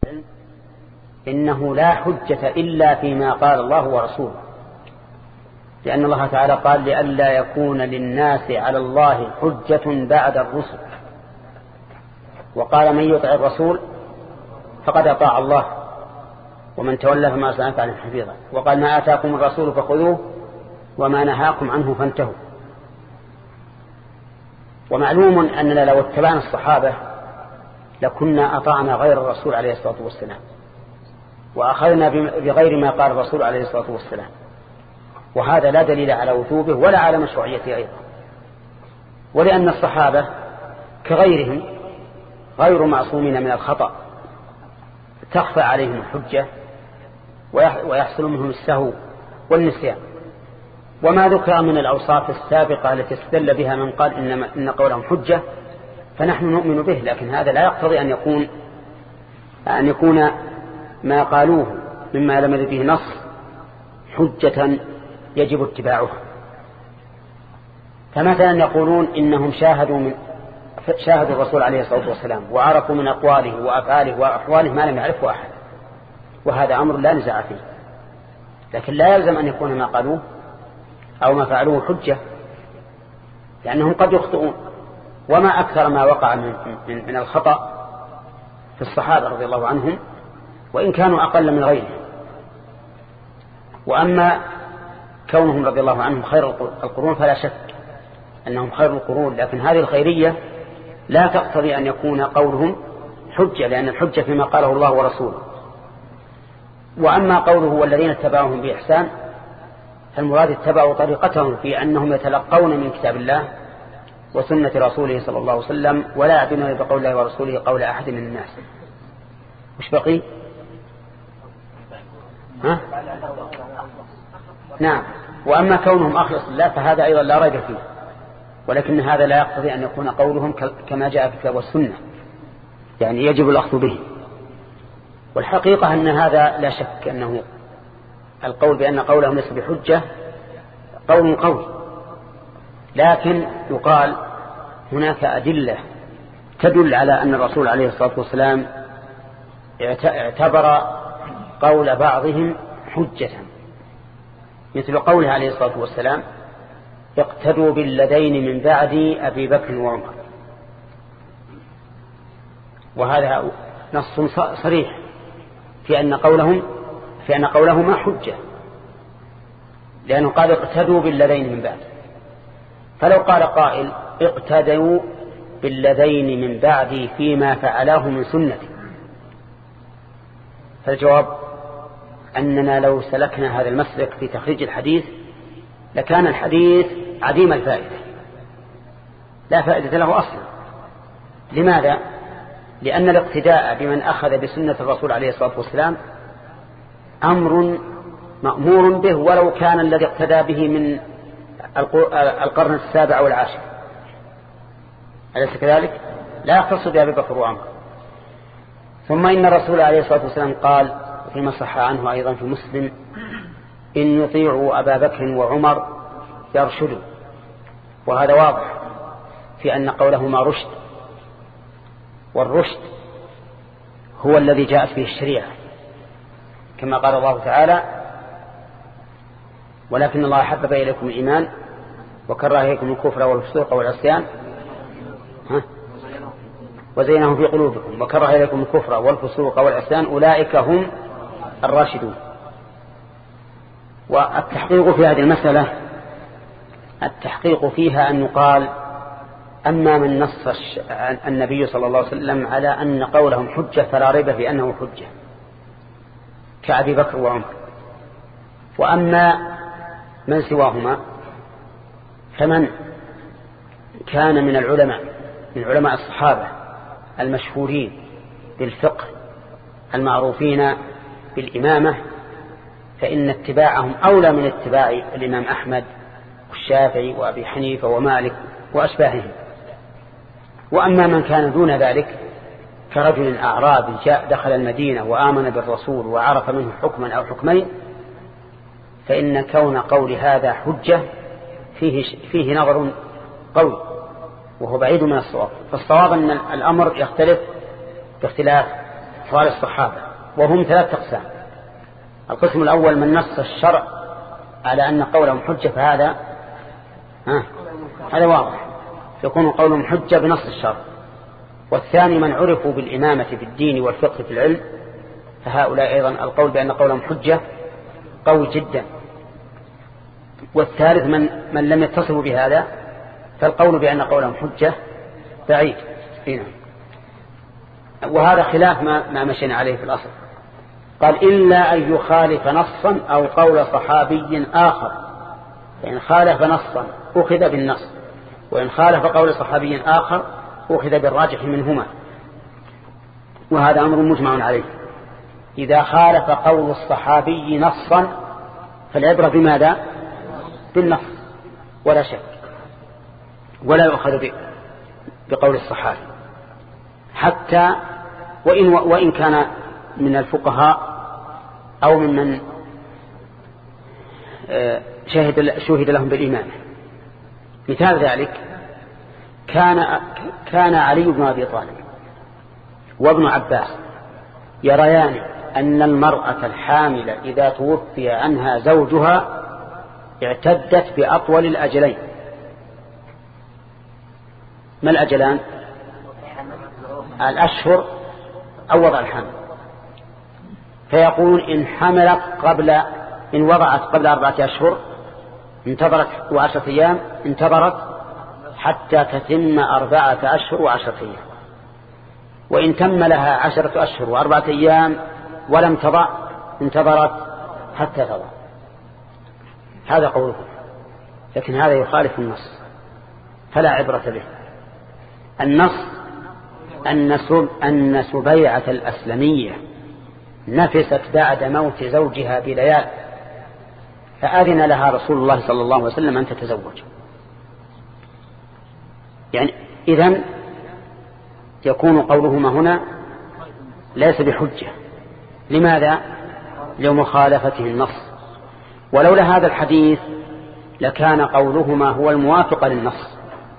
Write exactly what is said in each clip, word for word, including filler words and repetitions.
إنه لا حجة إلا فيما قال الله ورسوله، لأن الله تعالى قال لئلا يكون للناس على الله حجة بعد الرسل، وقال من يطع الرسول فقد أطاع الله ومن تولى فما أرسلناك عليهم حفيظا، وقال ما آتاكم الرسول فخذوه وما نهاكم عنه فانتهوا. ومعلوم أننا لو اتبعنا الصحابة لكنا أطعنا غير الرسول عليه الصلاة والسلام وأخذنا بغير ما قال الرسول عليه الصلاة والسلام، وهذا لا دليل على وجوبه ولا على مشروعيته أيضا، ولأن الصحابة كغيرهم غير معصومين من الخطأ، تخفى عليهم الحجة ويحصل منهم السهو والنسيان. وما ذكر من الأوصاف السابقة التي استدل بها من قال إن, إن قولهم حجة فنحن نؤمن به، لكن هذا لا يقتضي أن يكون أن يكون ما قالوه مما لم يرد به نص حجة يجب اتباعه. فمثلا يقولون إنهم شاهدوا من شاهدوا الرسول عليه الصلاة والسلام وعرفوا من أقواله وأفعاله وأحواله ما لم يعرفه أحد، وهذا أمر لا نزاع فيه، لكن لا يلزم أن يكون ما قالوه أو ما فعلوه حجة، لأنهم قد يخطئون. وما أكثر ما وقع من, من, من الخطأ في الصحابة رضي الله عنهم وإن كانوا أقل من غيرهم. وأما كونهم رضي الله عنهم خير القرون فلا شك أنهم خير القرون، لكن هذه الخيرية لا تقتضي أن يكون قولهم حجة، لأن الحجة فيما قاله الله ورسوله. وأما قوله والذين اتبعوهم بإحسان فالمراد اتبعوا طريقتهم في أنهم يتلقون من كتاب الله وسنة رسوله صلى الله عليه وسلم ولا يعدون بقول الله ورسوله قول أحد من الناس. مش بقي؟ ها؟ نعم. وأما كونهم أخلص الله فهذا أيضا لا ريب فيه، ولكن هذا لا يقتضي أن يكون قولهم كما جاء في الكتاب والسنة، يعني يجب الأخذ به. والحقيقة أن هذا لا شك أنه القول بأن قولهم ليس بحجة قول قوي، لكن يقال هناك أدلة تدل على أن الرسول عليه الصلاة والسلام اعتبر قول بعضهم حجة، مثل قوله عليه الصلاة والسلام اقتدوا بالذين من بعد أبي بكر وعمر، وهذا نص صريح في أن قولهم في أن قولهما حجة، لأنه قال اقتدوا بالذين من بعد. فلو قال قائل اقتدوا بالذين من بعدي فيما فعلاه من سنتي، فالجواب أننا لو سلكنا هذا المسلك في تخريج الحديث لكان الحديث عديم الفائدة، لا فائدة له أصلا. لماذا؟ لأن الاقتداء بمن أخذ بسنة الرسول عليه الصلاة والسلام أمر مأمور به ولو كان الذي اقتدى به من القرن السابع والعاشر، أليس كذلك؟ لا يختص بأبي بكر وعمر. ثم إن الرسول عليه الصلاة والسلام قال فيما صح عنه أيضا في مسلم إن يطيعوا أبا بكر وعمر يرشدوا، وهذا واضح في أن قولهما رشد، والرشد هو الذي جاءت به الشريعة، كما قال الله تعالى ولكن الله حبب إليكم الإيمان وكره إليكم الكفر والفسوق والعصيان وزينه في قلوبكم وكره إليكم الكفر والفسوق والعصيان أولئك هم الراشدون. والتحقيق في هذه المسألة التحقيق فيها أن يقال أما من نص النبي صلى الله عليه وسلم على أن قولهم حجة فلا ريب في أنه حجة كأبي بكر وعمر، وأما من سواهما فمن كان من العلماء من علماء الصحابة المشهورين بالفقه المعروفين بالإمامة فإن اتباعهم أولى من اتباع الإمام أحمد والشافعي وأبي حنيفة ومالك وأشباههم. وأما من كان دون ذلك كرجل أعرابي جاء دخل المدينة وآمن بالرسول وعرف منه حكما أو حكمين فإن كون قول هذا حجة فيه, فيه نظر قوي وهو بعيد من الصواب. فالصواب أن الأمر يختلف باختلاف أقوال الصحابة، وهم ثلاث أقسام. القسم الأول من نص الشرع على أن قولهم حجة، فهذا ها هذا واضح، يكون قولهم حجة بنص الشرع. والثاني من عرفوا بالإمامة في الدين والفقه في العلم، فهؤلاء أيضا القول بأن قولهم حجة قوي جدا. والثالث من, من لم يتصفوا بهذا، فالقول بأن قولهم حجة بعيد فينا. وهذا خلاف ما, ما مشينا عليه في الأصل. قال إلا أن يخالف نصا أو قول صحابي آخر، فإن خالف نصا أخذ بالنص، وإن خالف قول صحابي آخر أخذ بالراجح منهما. وهذا أمر مجمع عليه. إذا خالف قول الصحابي نصا فالعبرة بماذا؟ بالنص ولا شك، ولا يؤخذ بقول الصحابي حتى وإن, وإن كان من الفقهاء أو ممن شهد, شهد لهم بالإيمان. مثال ذلك كان, كان علي بن أبي طالب وابن عباس يريان أن المرأة الحاملة إذا توفي عنها زوجها اعتدت بأطول الأجلين. ما الأجلان؟ الأشهر أو وضع الحمل. فيقول إن حملت قبل إن وضعت قبل أربعة أشهر انتظرت وعشرة أيام، انتظرت حتى تتم أربعة أشهر وعشرة أيام. وإن تم لها عشرة أشهر وأربعة أيام ولم تضع انتظرت حتى تضع. هذا قوله، لكن هذا يخالف النص فلا عبرة به. النص أن سبيعة الأسلمية نفست بعد موت زوجها بليال، فأذن لها رسول الله صلى الله عليه وسلم أن تتزوج. يعني إذن يكون قولهما هنا ليس بحجة. لماذا؟ لمخالفته النص. ولولا هذا الحديث لكان قولهما هو الموافق للنص،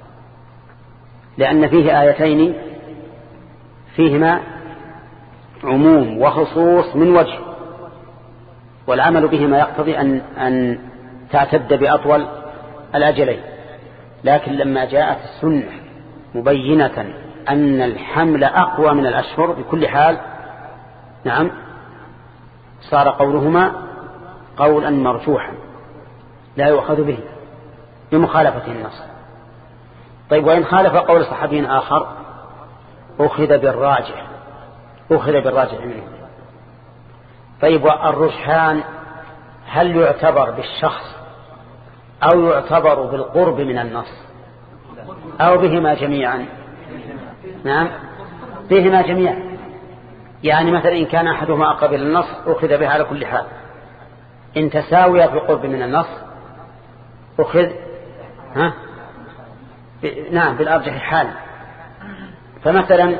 لأن فيه آيتين فيهما عموم وخصوص من وجه، والعمل بهما يقتضي أن, أن تعتد بأطول الأجلين. لكن لما جاءت السنة مبينة أن الحمل أقوى من الأشهر بكل حال، نعم، صار قولهما قولا مرجوحا لا يؤخذ به بمخالفة النص. طيب وإن خالف قول صحابي آخر أخذ بالراجح أخذ بالراجح منه. طيب والرجحان هل يعتبر بالشخص أو يعتبر بالقرب من النص أو بهما جميعا؟ نعم، بهما جميعا. يعني مثلا إن كان أحدهما أقرب إلى النص أخذ بها على كل حال، إن تساوي في قرب من النص أخذ ها ب... نعم بالأرجح حال. فمثلا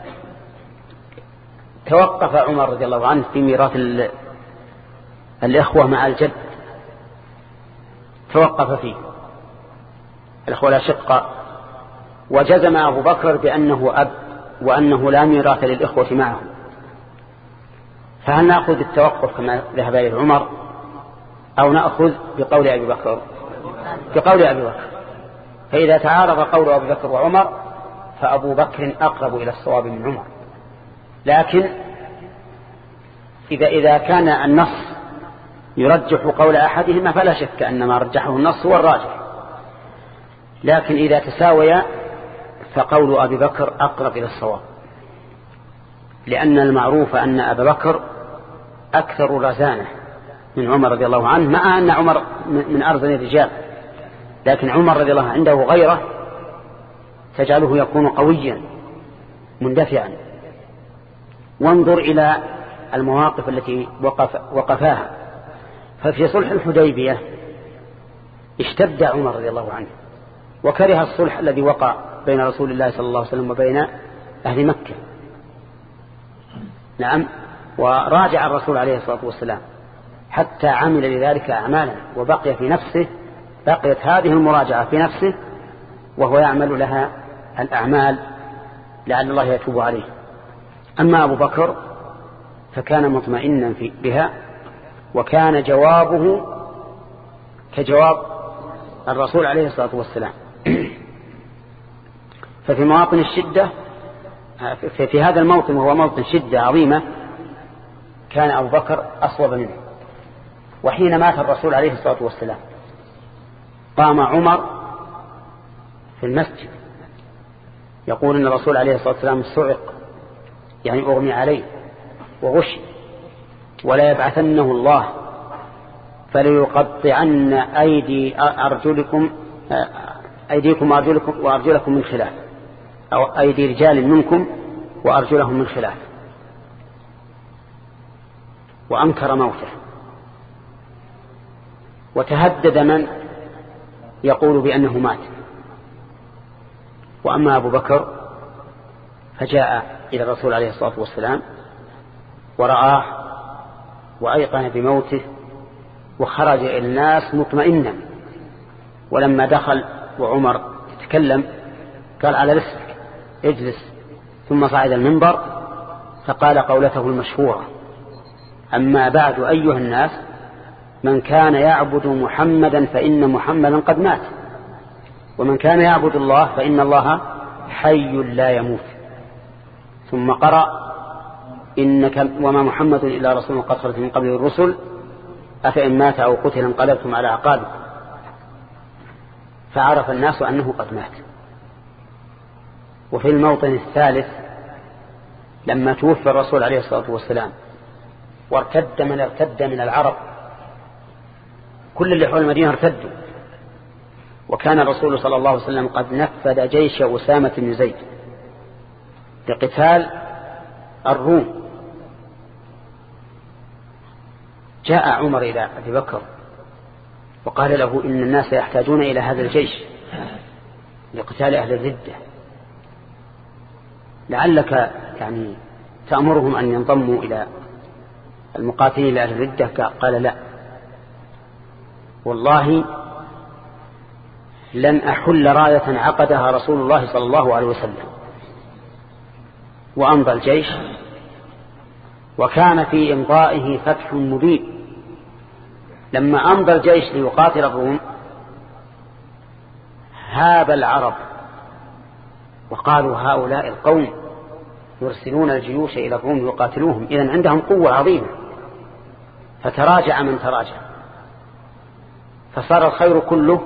توقف عمر رضي الله عنه في ميراث ال... الإخوة مع الجد، توقف فيه الإخوة الأشقة، وجزم أبو بكر بأنه أب وأنه لا ميراث للإخوة معه. فهل نأخذ التوقف كما ذهب إليه عمر أو نأخذ بقول أبي بكر؟ بقول أبي بكر. فإذا تعارض قول أبي بكر وعمر فأبو بكر أقرب إلى الصواب من عمر. لكن إذا, إذا كان النص يرجح قول أحدهما فلا شك أن ما رجحه النص هو الراجح. لكن إذا تساوي فقول أبي بكر أقرب إلى الصواب، لأن المعروف أن أبا بكر أكثر رزانة من عمر رضي الله عنه، مع أن عمر من أرزن الرجال، لكن عمر رضي الله عنه عنده غيره تجعله يكون قويا مندفعا. وانظر إلى المواقف التي وقف وقفاها. ففي صلح الحديبية اشتد عمر رضي الله عنه وكره الصلح الذي وقع بين رسول الله صلى الله عليه وسلم وبين أهل مكة. نعم، وراجع الرسول عليه الصلاة والسلام حتى عمل لذلك أعمالا، وبقي في نفسه بقيت هذه المراجعة في نفسه وهو يعمل لها الأعمال لعل الله يتوب عليه. أما أبو بكر فكان مطمئنا بها، وكان جوابه كجواب الرسول عليه الصلاة والسلام. ففي مواطن الشدة، في هذا الموطن وهو موطن شدة عظيمة، كان أبو بكر أصوب منه. وحين مات الرسول عليه الصلاة والسلام قام عمر في المسجد يقول إن الرسول عليه الصلاة والسلام صعق، يعني أغمي عليه وغشي، ولا يبعثنه الله فليقطعن أيدي أرجلكم أيديكم وأرجلكم, وأرجلكم من خلاف، أو أيدي رجال منكم وأرجلهم من خلاف، وأنكر موته. وتهدد من يقول بأنه مات. وأما أبو بكر فجاء إلى الرسول عليه الصلاة والسلام ورآه وأيقن بموته، وخرج إلى الناس مطمئنا. ولما دخل وعمر يتكلم قال على رسلك اجلس، ثم صعد المنبر فقال قولته المشهورة: أما بعد أيها الناس، من كان يعبد محمدا فإن محمدا قد مات، ومن كان يعبد الله فإن الله حي لا يموت. ثم قرأ: إنك وما محمد إلا رسول قد خلت من قبله الرسل أفإن مات أو قتل انقلبتم على أعقابكم. فعرف الناس أنه قد مات. وفي الموطن الثالث لما توفى الرسول عليه الصلاة والسلام وارتد من ارتد من العرب، كل اللي حول المدينة ارتدوا، وكان الرسول صلى الله عليه وسلم قد نفذ جيش أسامة بن زيد لقتال الروم. جاء عمر إلى أبي بكر وقال له: إن الناس يحتاجون إلى هذا الجيش لقتال أهل الردة، لعلك يعني تأمرهم أن ينضموا إلى المقاتلين لأهل الردة. قال: لا، والله لن أحل راية عقدها رسول الله صلى الله عليه وسلم. وأمضى الجيش، وكان في إمضائه فتح مبين. لما أمضى الجيش ليقاتل الروم هاب العرب وقالوا: هؤلاء القوم يرسلون الجيوش إلى الروم يقاتلوهم، إذن عندهم قوة عظيمة. فتراجع من تراجع، فصار الخير كله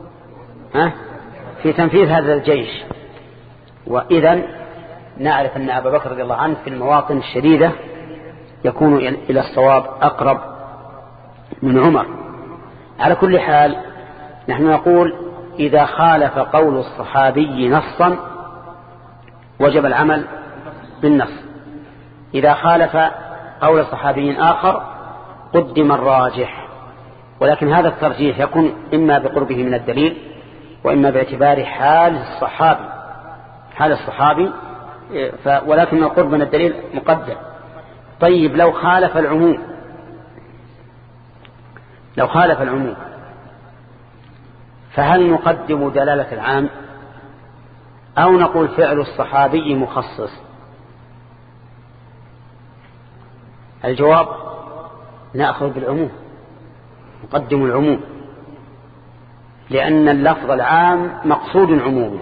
في تنفيذ هذا الجيش. وإذن نعرف أن أبا بكر رضي الله عنه في المواطن الشديدة يكون إلى الصواب أقرب من عمر. على كل حال نحن نقول: إذا خالف قول الصحابي نصا وجب العمل بالنص، إذا خالف قول صحابي آخر قدم الراجح. ولكن هذا الترجيح يكون إما بقربه من الدليل، وإما باعتبار حال الصحابي حال الصحابي ولكن القرب من الدليل مقدم. طيب، لو خالف العموم لو خالف العموم فهل نقدم دلالة العام أو نقول فعل الصحابي مخصص؟ الجواب: نأخذ بالعموم، نقدم العموم، لأن اللفظ العام مقصود عمومه،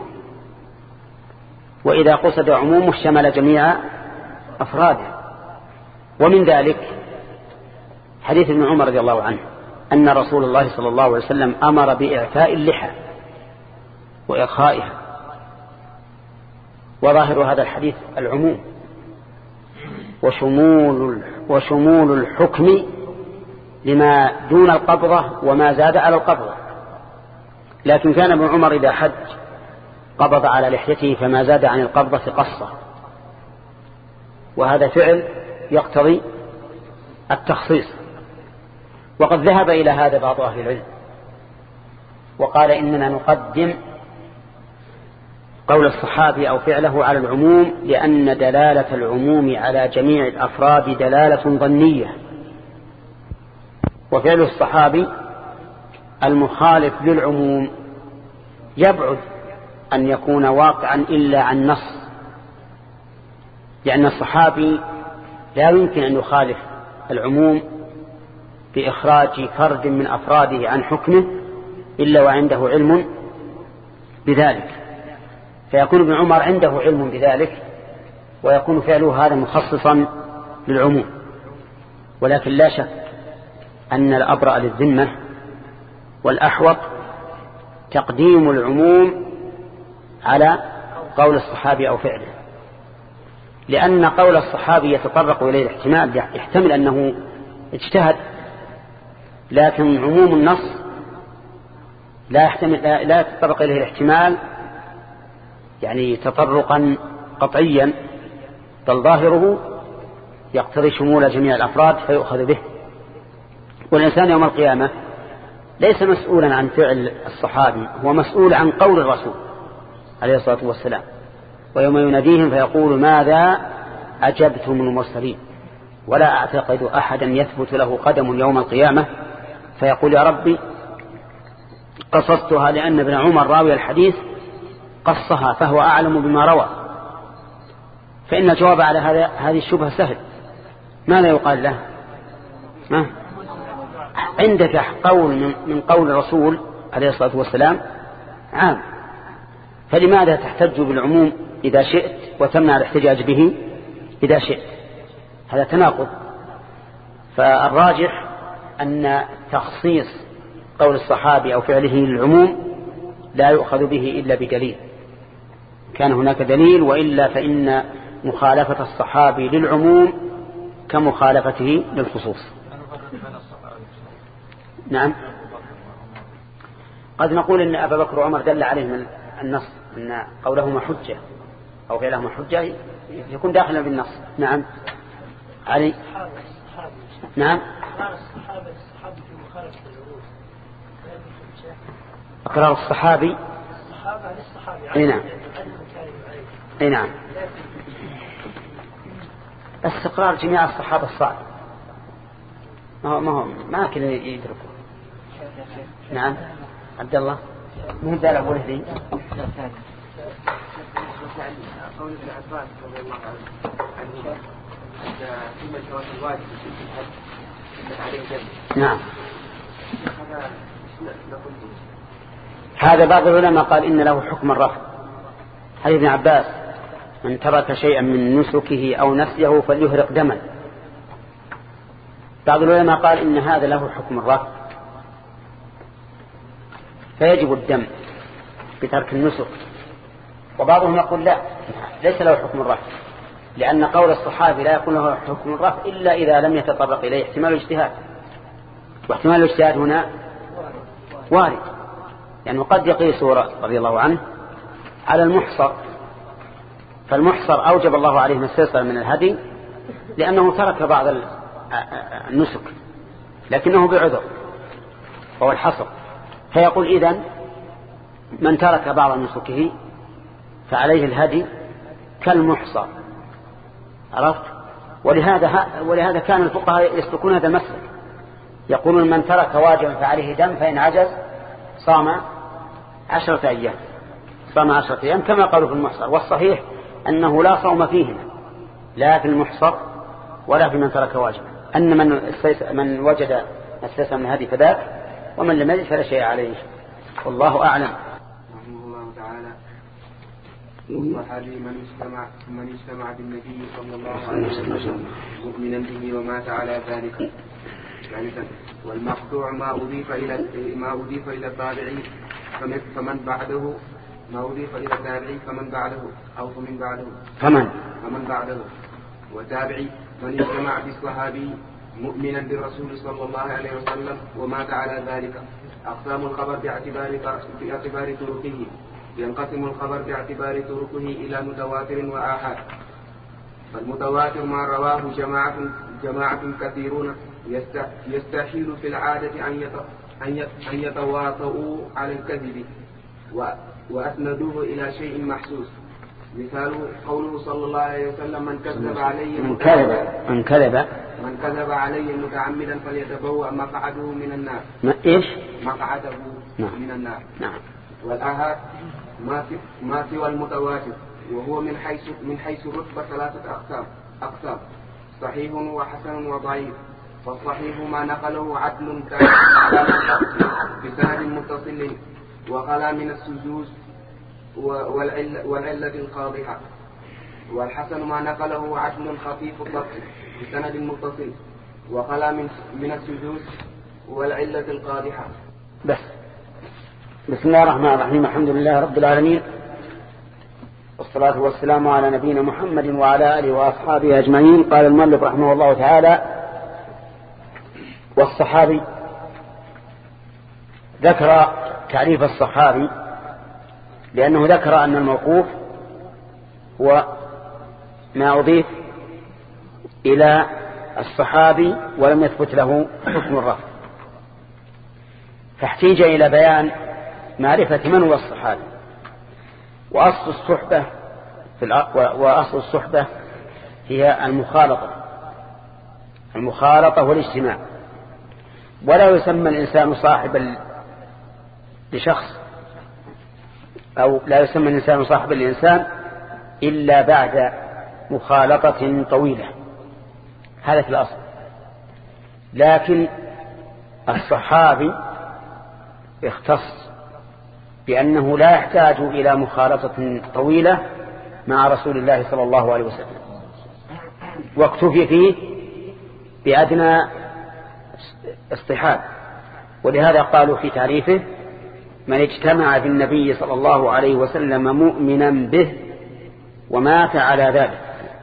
وإذا قصد عمومه شمل جميع أفراده. ومن ذلك حديث ابن عمر رضي الله عنه أن رسول الله صلى الله عليه وسلم أمر بإعفاء اللحى وإرخائها، وظاهر هذا الحديث العموم وشمول, وشمول الحكم لما دون القبضة وما زاد على القبضة. لكن كان ابن عمر إذا حج قبض على لحيته فما زاد عن القبضة قصة، وهذا فعل يقتضي التخصيص. وقد ذهب إلى هذا بعض أهل العلم وقال: إننا نقدم قول الصحابي أو فعله على العموم، لأن دلالة العموم على جميع الأفراد دلالة ظنية، وفعل الصحابي المخالف للعموم يبعد أن يكون واقعا إلا عن نص، لأن الصحابي لا يمكن أن يخالف العموم بإخراج فرد من أفراده عن حكمه إلا وعنده علم بذلك، فيكون ابن عمر عنده علم بذلك ويكون فعله هذا مخصصا للعموم. ولكن لا شك أن الأبرأ للذمة والأحوط تقديم العموم على قول الصحابي أو فعله، لأن قول الصحابي يتطرق إليه الاحتمال، يحتمل أنه اجتهد، لكن عموم النص لا يحتمل لا يتطرق إليه الاحتمال يعني تطرقا قطعيا، بل ظاهره يقتضي شمول جميع الأفراد فيؤخذ به. والإنسان يوم القيامة ليس مسؤولا عن فعل الصحابي، هو مسؤول عن قول الرسول عليه الصلاة والسلام. ويوم يناديهم فيقول ماذا أجبتم المرسلين، ولا أعتقد أحدا يثبت له قدم يوم القيامة فيقول يا ربي قصصتها لأن ابن عمر راوي الحديث قصها فهو أعلم بما روى. فإن الجواب على هذا هذه الشبهة سهل. ماذا يقال له؟ ما عندك قول من, من قول الرسول عليه الصلاة والسلام عام، فلماذا تحتج بالعموم إذا شئت وتمنع الاحتجاج به إذا شئت؟ هذا تناقض. فالراجح أن تخصيص قول الصحابي أو فعله للعموم لا يؤخذ به إلا بدليل، كان هناك دليل، وإلا فإن مخالفة الصحابي للعموم كمخالفته للخصوص. نعم، قد نقول إن أبا بكر وعمر دل عليهم النص أن قولهما حجة أو فعلهما حجة يكون داخلا بالنص. نعم علي. نعم أقرار الصحابي. أي نعم أي نعم استقرار جميع الصحابة الصعب، ما هو ما هو ما كل يدركوا. نعم عبد الله مو ذا أبو لهدي. قول ابن عباس رضي الله عنه في مجرى الواجب عليه جنب. نعم هذا بعض العلماء قال إن له حكم الرفع. حديث ابن عباس من ترك شيئا من نسكه أو نسيه فليهرق دما. بعض العلماء قال إن هذا له حكم الرفع فيجب الدم بترك النسك، وبعضهم يقول لا ليس له حكم الرفع، لأن قول الصحابي لا يكون له حكم الرفع إلا إذا لم يتطرق إليه احتمال الاجتهاد، واحتمال الاجتهاد هنا وارد، يعني قد يقيس رضي الله عنه على المحصر، فالمحصر أوجب الله عليه السلسلة من الهدي لأنه ترك بعض النسك لكنه بعذر وهو الحصر، فيقول إذن من ترك بعض نسكه فعليه الهدي كالمحصر. عرفت؟ ولهذا ولهذا كان الفقهاء يسلكون هذا المسلك، يقولون من ترك واجبا فعليه دم، فإن عجز صام عشرة أيام صام عشرة أيام كما قالوا في المحصر. والصحيح أنه لا صوم فيهما لا في المحصر ولا في من ترك واجبا، أن من من وجد السلسلة من هذه فذاك، ومن لم يجد فلا شيء عليه. والله أعلم. رحمه الله تعالى. والصحابي من اجتمع من اجتمع بالنبي صلى الله عليه وسلم مؤمنا به ومات على ذلك. والمقطوع ما أضيف إلى ما أضيف إلى التابعين فمن بعده ما أضيف إلى التابعين فمن بعده أو فمن بعده فمن فمن بعده وتابعي من اجتمع بالصحابي مؤمنا بالرسول صلى الله عليه وسلم ومات على ذلك. أقسام الخبر باعتبار باعتبار طرقه. ينقسم الخبر باعتبار طرقه إلى متواتر وآحاد. فالمتواتر ما رواه جماعة جماعة كثيرون يستحيل في العادة أن يتواطؤوا على الكذب وأسندوه إلى شيء محسوس. مثال قوله صلى الله عليه وسلم من كذب علي من كذب من كذب من كذب علي متعمدا فليتبوأ مقعده من النار. ما إيش مقعده نعم. من النار. نعم. والآحاد ما في ما سوى المتواتر، وهو من حيث من حيث الرتبة ثلاثة أقسام أقسام صحيح وحسن وضعيف. فالصحيح ما نقله عدل كان على بسند متصل وخلا من السجوز والعلة القاضحة. والحسن ما نقله عدل خفيف الضبط بسند متصل وخلا من من السجوز والعلة القاضحة. بس. بسم الله الرحمن الرحيم. الحمد لله رب العالمين، والصلاة والسلام على نبينا محمد وعلى آله وأصحابه أجمعين. قال المؤلف رحمه الله تعالى: والصحابي. ذكر تعريف الصحابي لأنه ذكر أن الموقوف هو ما أضيف إلى الصحابي ولم يثبت له حكم الرفع، فاحتيج إلى بيان معرفة من هو الصحابي. وأصل الصحبة في وأصل الصحبة هي المخالطة المخالطة والاجتماع، ولا يسمى الإنسان صاحبا لشخص أو لا يسمى الإنسان صاحبا لإنسان إلا بعد مخالطة طويلة، هذا في الأصل. لكن الصحابي اختص بأنه لا يحتاج إلى مخالطة طويلة مع رسول الله صلى الله عليه وسلم، واكتفي فيه بأدنى اصطحاب. ولهذا قالوا في تعريفه: من اجتمع بالنبي صلى الله عليه وسلم مؤمنا به ومات على ذلك.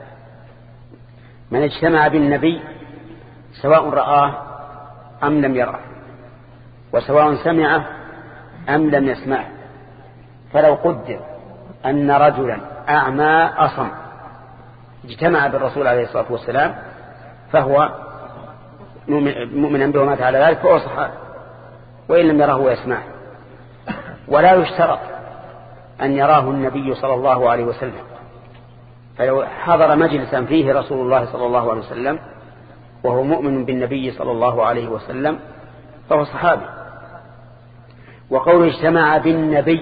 من اجتمع بالنبي سواء رآه أم لم يراه، وسواء سمعه أم لم يسمعه. فلو قدر أن رجلا أعمى أصم اجتمع بالرسول عليه الصلاة والسلام فهو مؤمنا به ومات على ذلك فهو صحابي، وإن لم يراه ويسمعه. ولا يشترط أن يراه النبي صلى الله عليه وسلم، فلو حضر مجلسا فيه رسول الله صلى الله عليه وسلم وهو مؤمن بالنبي صلى الله عليه وسلم فهو صحابي. وقول اجتمع بالنبي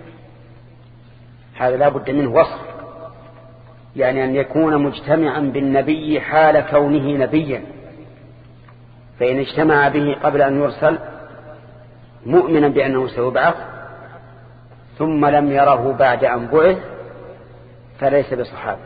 هذا لا بد منه وصف، يعني أن يكون مجتمعا بالنبي حال كونه نبيا. فإن اجتمع به قبل أن يرسل مؤمنا بأنه سيبعث ثم لم يره بعد أن بعث فليس بصحابي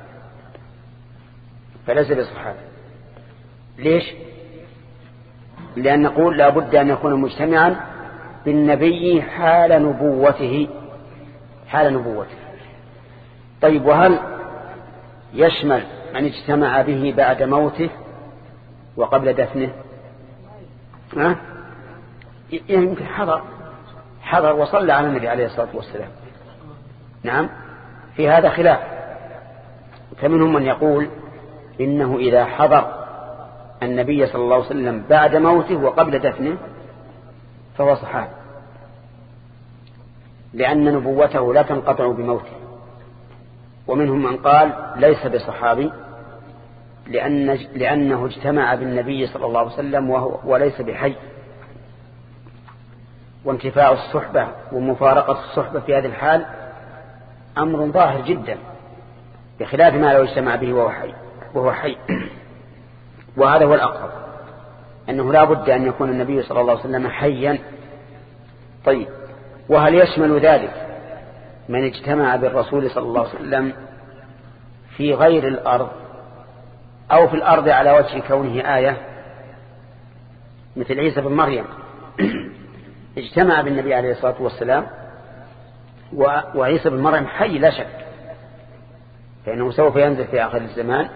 فليس بصحابي ليش؟ لأن نقول لا بد أن يكون مجتمعا بالنبي حال نبوته حال نبوته. طيب، وهل يشمل من اجتمع به بعد موته وقبل دفنه؟ ها؟ يمكن حضر حضر وصلى على النبي عليه الصلاة والسلام. نعم، في هذا خلاف. فمنهم من يقول إنه إذا حضر النبي صلى الله عليه وسلم بعد موته وقبل دفنه فهو صحابي، لأن نبوته لا تنقطع بموته. ومنهم من قال ليس بصحابي لأن لأنه اجتمع بالنبي صلى الله عليه وسلم وهو وليس بحي. وانتفاع الصحبة ومفارقة الصحبة في هذه الحال أمر ظاهر جدا، بخلاف ما لو اجتمع به وهو حي, وهو حي. وهذا هو الأقرب، أنه لا بد أن يكون النبي صلى الله عليه وسلم حيا. طيب، وهل يشمل ذلك من اجتمع بالرسول صلى الله عليه وسلم في غير الأرض أو في الأرض على وجه كونه آية، مثل عيسى بن مريم اجتمع بالنبي عليه الصلاة والسلام وعيسى بن مريم حي لا شك، فإنه سوف ينزل في آخر الزمان.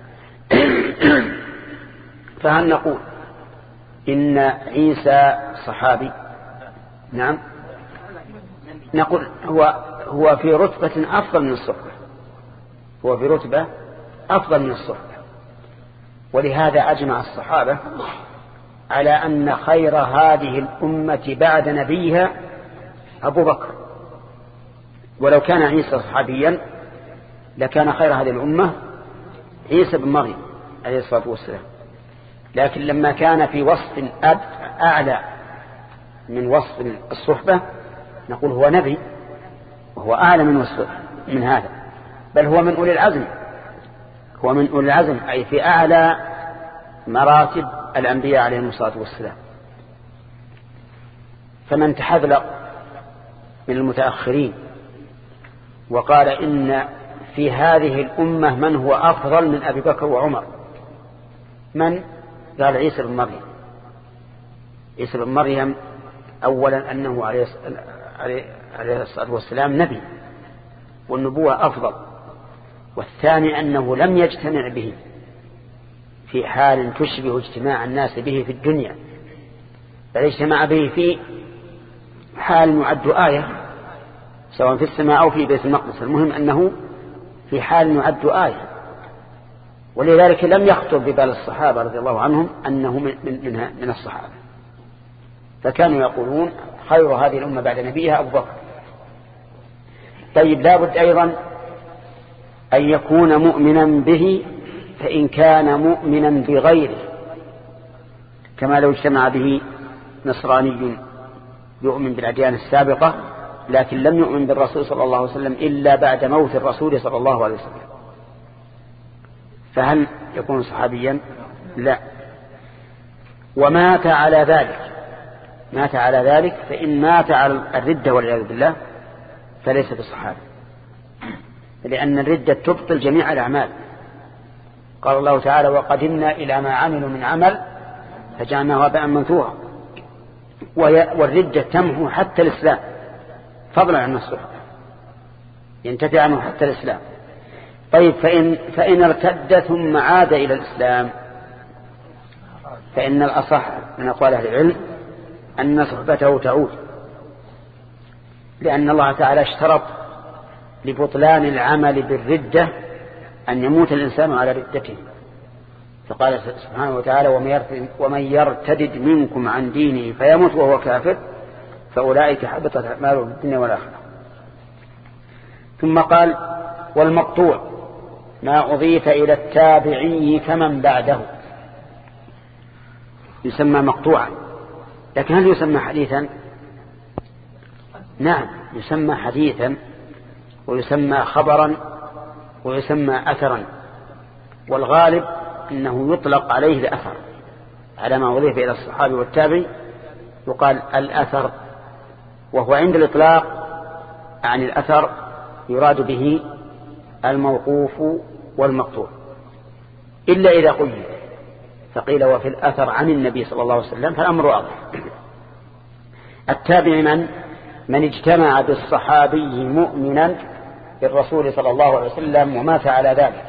فهل نقول إن عيسى صحابي؟ نعم، نقول هو هو في رتبة أفضل من الصحبة هو في رتبة أفضل من الصحبة. ولهذا أجمع الصحابة على أن خير هذه الأمة بعد نبيها أبو بكر. ولو كان عيسى صحابيا لكان خير هذه الأمة عيسى بن مريم عليه الصلاة والسلام. لكن لما كان في وصف أعلى من وصف الصحبة نقول هو نبي، وهو أعلى من وصف من هذا، بل هو من أولي العزم هو من أولي العزم، أي في أعلى مراتب الأنبياء عليهم الصلاة والسلام. فمن تحذلق من المتأخرين وقال إن في هذه الأمة من هو أفضل من أبي بكر وعمر، من؟ قال عيسى بن مريم. عيسى بن مريم أولا أنه عليه الصلاة والسلام نبي، والنبوة أفضل، والثاني أنه لم يجتمع به في حال تشبه اجتماع الناس به في الدنيا، بل اجتمع به في حال نعد آية سواء في السماء أو في بيت المقدس، المهم أنه في حال نعد آية. ولذلك لم يخطر ببال الصحابة رضي الله عنهم أنه من, من, من الصحابة، فكانوا يقولون خير هذه الأمة بعد نبيها أبو بكر. طيب، لابد أيضا أن يكون مؤمنا به، فإن كان مؤمنا بغيره كما لو اجتمع به نصراني يؤمن بالأديان السابقة لكن لم يؤمن بالرسول صلى الله عليه وسلم إلا بعد موت الرسول صلى الله عليه وسلم، فهل يكون صحابيا؟ لا. ومات على ذلك، مات على ذلك، فإن مات على الردة والعياذ بالله فليس بصحابي، لأن الردة تبطل جميع الأعمال. قال الله تعالى: وقدمنا إلى ما عملوا من عمل فجعلناه هباء منثورا. والردة تمحو حتى الإسلام فضلا عن الصحبة، ينتفي عنه حتى الإسلام. طيب، فإن, فإن ارتد ثم عاد إلى الإسلام فإن الأصح من أقوال أهل العلم أن صحبته تعود، لأن الله تعالى اشترط لبطلان العمل بالردة أن يموت الإنسان على ردته، فقال سبحانه وتعالى: ومن يرتد منكم عن دينه فيموت وهو كافر فأولئك حبطت أعمالهم في الدنيا والآخرة. ثم قال: والمقطوع ما أضيف إلى التابعي كمن بعده، يسمى مقطوعا. لكن هل يسمى حديثا؟ نعم، يسمى حديثا، ويسمى خبرا، ويسمى أثرا، والغالب أنه يطلق عليه الأثر، على ما أضيف إلى الصحابي والتابعي يقال الأثر. وهو عند الإطلاق عن الأثر يراد به الموقوف والمقطوع، إلا إذا قيد فقيل وفي الأثر عن النبي صلى الله عليه وسلم فالأمر واضح. التابع من من اجتمع بالصحابي مؤمنا بالرسول صلى الله عليه وسلم ومات على ذلك،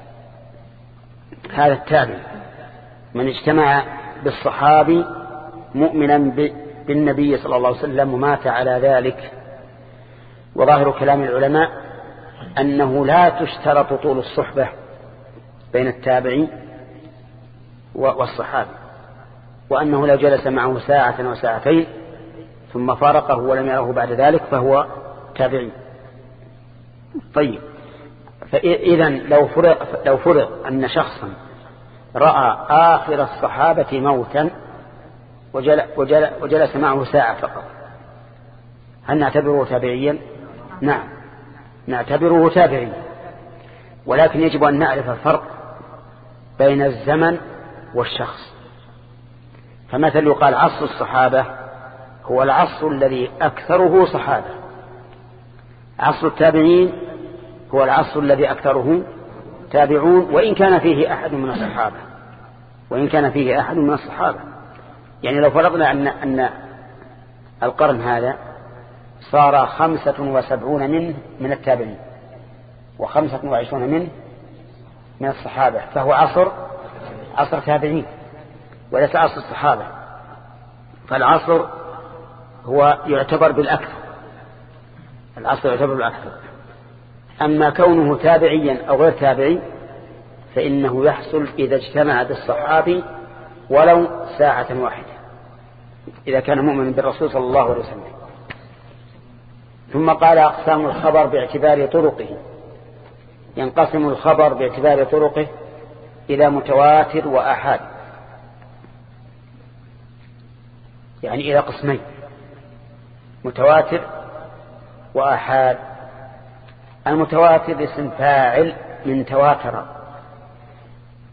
هذا التابع من اجتمع بالصحابي مؤمنا بالنبي صلى الله عليه وسلم ومات على ذلك. وظاهر كلام العلماء أنه لا تشترط طول الصحبة بين التابعي والصحابي، وأنه لو جلس معه ساعة وساعتين ثم فارقه ولم يره بعد ذلك فهو تابعي. طيب، فإذا لو فرق, لو فرق أن شخصا رأى آخر الصحابة موتا وجل وجل وجلس معه ساعة فقط، هل نعتبره تابعيا؟ نعم، نعتبره تابعيا، ولكن يجب أن نعرف الفرق بين الزمن والشخص. فمثل يقال عصر الصحابة هو العصر الذي أكثره صحابة، عصر التابعين هو العصر الذي أكثره تابعون، وإن كان فيه أحد من الصحابة وإن كان فيه أحد من الصحابة يعني لو فرضنا أن, أن القرن هذا صار خمسة وسبعون منه من التابعين وخمسة وعشرون منه من الصحابة، فهو عصر عصر تابعين وليس عصر الصحابة. فالعصر هو يعتبر بالأكثر، العصر يعتبر بالأكثر. أما كونه تابعيا أو غير تابعي فإنه يحصل إذا اجتمع بالصحابي ولو ساعة واحدة، إذا كان مؤمن بالرسول صلى الله عليه وسلم. ثم قال: أقسام الخبر باعتبار طرقه. ينقسم الخبر باعتبار طرقه إلى متواتر وآحاد، يعني إلى قسمين: متواتر وآحاد. المتواتر اسم فاعل من تواتر،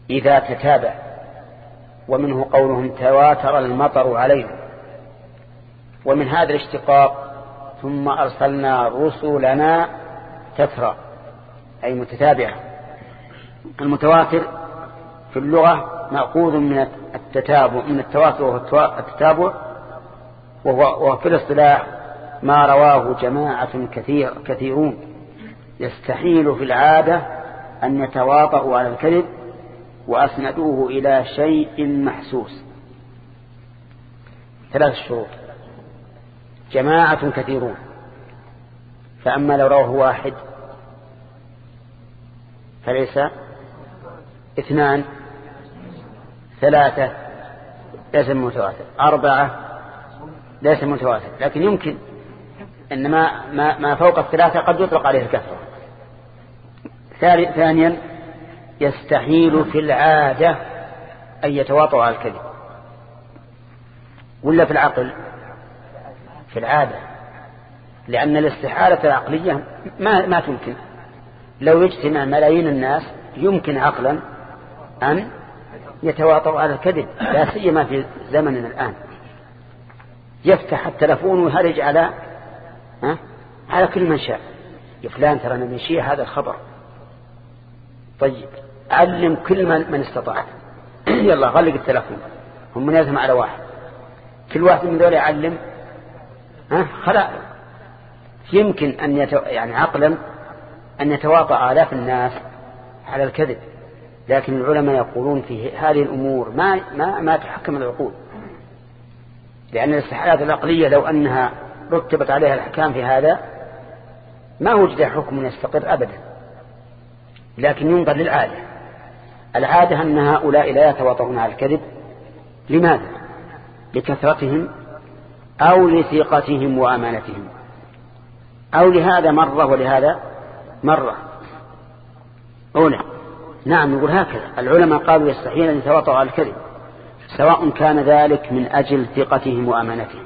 إذا تتابع، ومنه قولهم تواتر المطر علينا، ومن هذا الاشتقاق ثم أرسلنا رسلنا تترى أي متتابعة. المتواتر في اللغة مأخوذ من التتابع، من التواتر وهو التتابع، وهو في الاصطلاح ما رواه جماعة كثير كثيرون يستحيل في العادة أن يتواطؤوا على الكذب وأسندوه إلى شيء محسوس. ثلاث شروط: جماعة كثيرون، فأما لو رواه واحد فليس، اثنان، ثلاثة ليس متواتر، أربعة ليس متواتر، لكن يمكن أن ما, ما, ما فوق الثلاثة قد يطلق عليه الكثرة. ثانيا يستحيل في العادة أن يتواطؤ على الكذب، ولا في العقل؟ في العادة، لأن الاستحالة العقلية ما, ما تمكن. لو يجتمع ملايين الناس يمكن عقلا أن يتواطؤ على الكذب، لا سيما في زمننا الآن. يفتح التلفون ويهرج على ها؟ على كل من شاء، يا فلان ترى نمشي هذا الخبر. طيب علم كل من, من استطاع يلا غلق التلفون، هم من يزم على واحد، كل واحد من دول يعلم ها خلاص. يمكن أن يتو... يعني عقلا أن يتواطأ آلاف الناس على الكذب، لكن العلماء يقولون في هذه الأمور ما ما ما تحكم العقول، لأن الاستحالات العقلية لو أنها رتبت عليها الأحكام في هذا ما وجد حكم يستقر أبدا، لكن ينظر للعادة. العادة أن هؤلاء لا يتواطؤون على الكذب. لماذا؟ لكثرتهم أو لثقتهم وأمانتهم، أو لهذا مرة ولهذا مرة أولى. نعم نقول هكذا. العلماء قالوا يستحيل أن يتواطؤوا على الكذب، سواء كان ذلك من أجل ثقتهم وأمانتهم.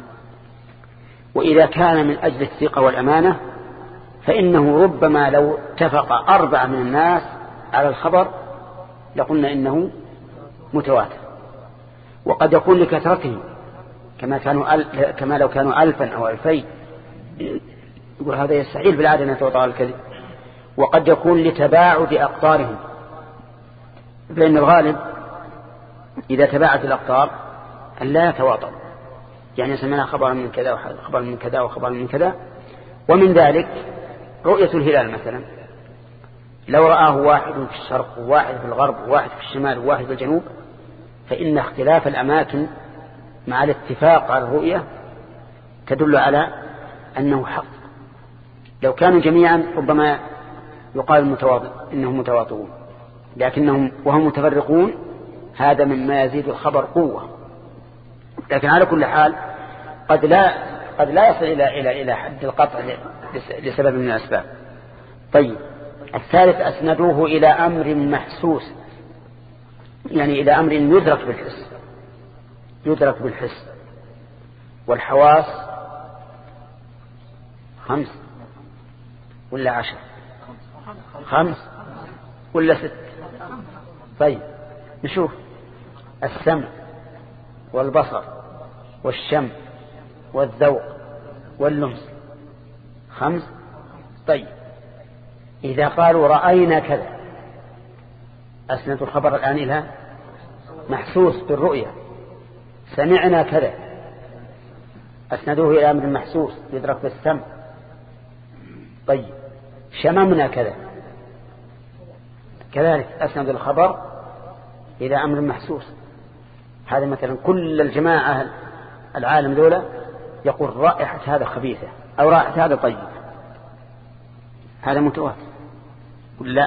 وإذا كان من أجل الثقة والأمانة فإنه ربما لو اتفق أربعة من الناس على الخبر لقلنا إنه متواتر. وقد يكون لكثرتهم، كما كانوا أل... كما لو كانوا ألفا أو ألفين، يقول هذا يستحيل بالعادة أن يتواطؤ على الكذب. وقد يكون لتباعد أقطارهم، فإن الغالب إذا تباعد الأقطار أن لا يتواطؤ، يعني سمعنا خبرا من كذا وخبرا من كذا وخبرا من كذا. ومن ذلك رؤية الهلال مثلا، لو رآه واحد في الشرق وواحد في الغرب وواحد في الشمال وواحد في الجنوب، فإن اختلاف الأماكن مع الاتفاق على الرؤية تدل على أنه حق. لو كانوا جميعا ربما يقال المتواطئ إنهم متواطئون، لكنهم وهم متفرقون هذا مما يزيد الخبر قوة. لكن على كل حال قد لا قد لا يصل إلى إلى إلى حد القطع لسبب من الأسباب. طيب الثالث أسندوه إلى أمر محسوس، يعني إلى أمر يدرك بالحس، يدرك بالحس. والحواس خمس ولا عشر؟ خمس ولا ست؟ طيب نشوف. السمع والبصر والشم والذوق واللمس خمس. طيب إذا قالوا رأينا كذا أسند الخبر الآن إلى محسوس بالرؤية. سمعنا كذا أسندوه إلى أمر محسوس يدرك بالسمع. طيب شممنا كذا كذلك أسند الخبر إلى أمر محسوس. هذا مثلا كل الجماعة العالم دولة يقول رائحة هذا خبيثة أو رائحة هذا طيب، هذا متواتر. لا،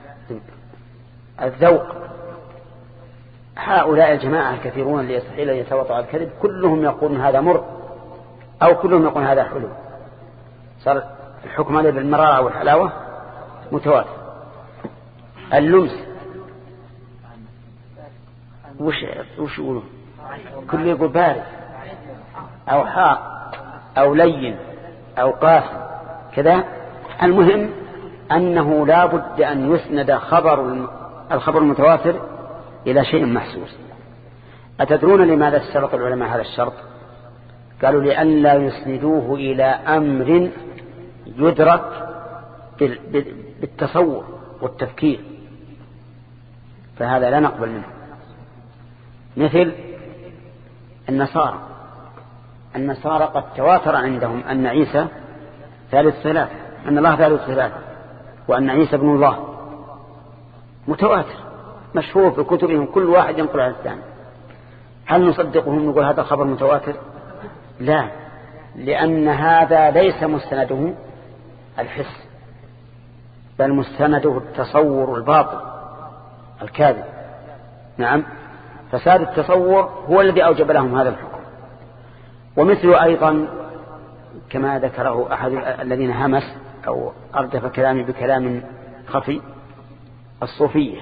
الذوق هؤلاء الجماعة الكثيرون اللي يستحيل أن يتواطؤوا على الكذب كلهم يقولون هذا مر أو كلهم يقولون هذا حلو، صار الحكم عليه بالمرارة والحلاوة متواتر. اللمس وش وش يقولون؟ كل يقول بارد أو حار أو لين أو قاسي كذا. المهم أنه لا بد أن يسند خبر الخبر المتواتر إلى شيء محسوس. أتدرون لماذا اشترط العلماء هذا الشرط؟ قالوا لئلا يسندوه إلى أمر يدرك بالتصور والتفكير، فهذا لا نقبل منه. مثل النصارى النصارى قد تواتر عندهم أن عيسى ثالث ثلاثة، أن الله ثالث ثلاثة، وأن عيسى ابن الله، متواتر مشهور في كتبهم، كل واحد ينقل على الثاني. هل نصدقهم نقول هذا خبر متواتر؟ لا، لأن هذا ليس مستنده الحس، بل مستنده التصور الباطل الكاذب. نعم، فساد التصور هو الذي أوجب لهم هذا الحكم. ومثل أيضا كما ذكره أحد الذين همس أو أردف كلامي بكلام خفي، الصوفية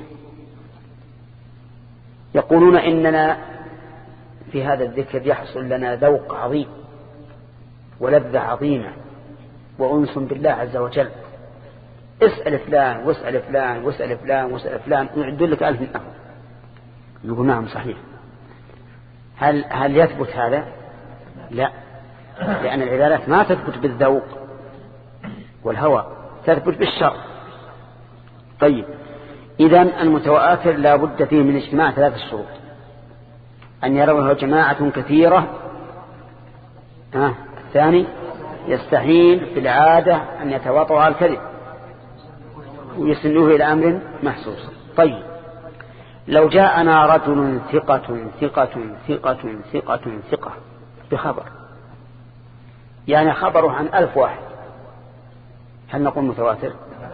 يقولون إننا في هذا الذكر يحصل لنا ذوق عظيم ولذة عظيمة وأنس بالله عز وجل. اسأل فلان واسأل فلان واسأل فلان واسأل فلان يعد لك ألف من أفضل. نقول نعم صحيح. هل, هل يثبت هذا؟ لا، لأن العبادات ما تثبت بالذوق والهوى، تثبت بالشرع. طيب، إذن المتواتر لا بد فيه من اجتماع ثلاث الشروط: أن يروه جماعة كثيرة، ها الثاني يستحيل في العادة أن يتواطوا على الكذب ويسنوه إلى أمر محسوس. طيب، لو جاءنا رجل ثقة ثقة ثقة ثقة ثقة بخبر، يعني خبره عن ألف واحد، هل نقول متواتر؟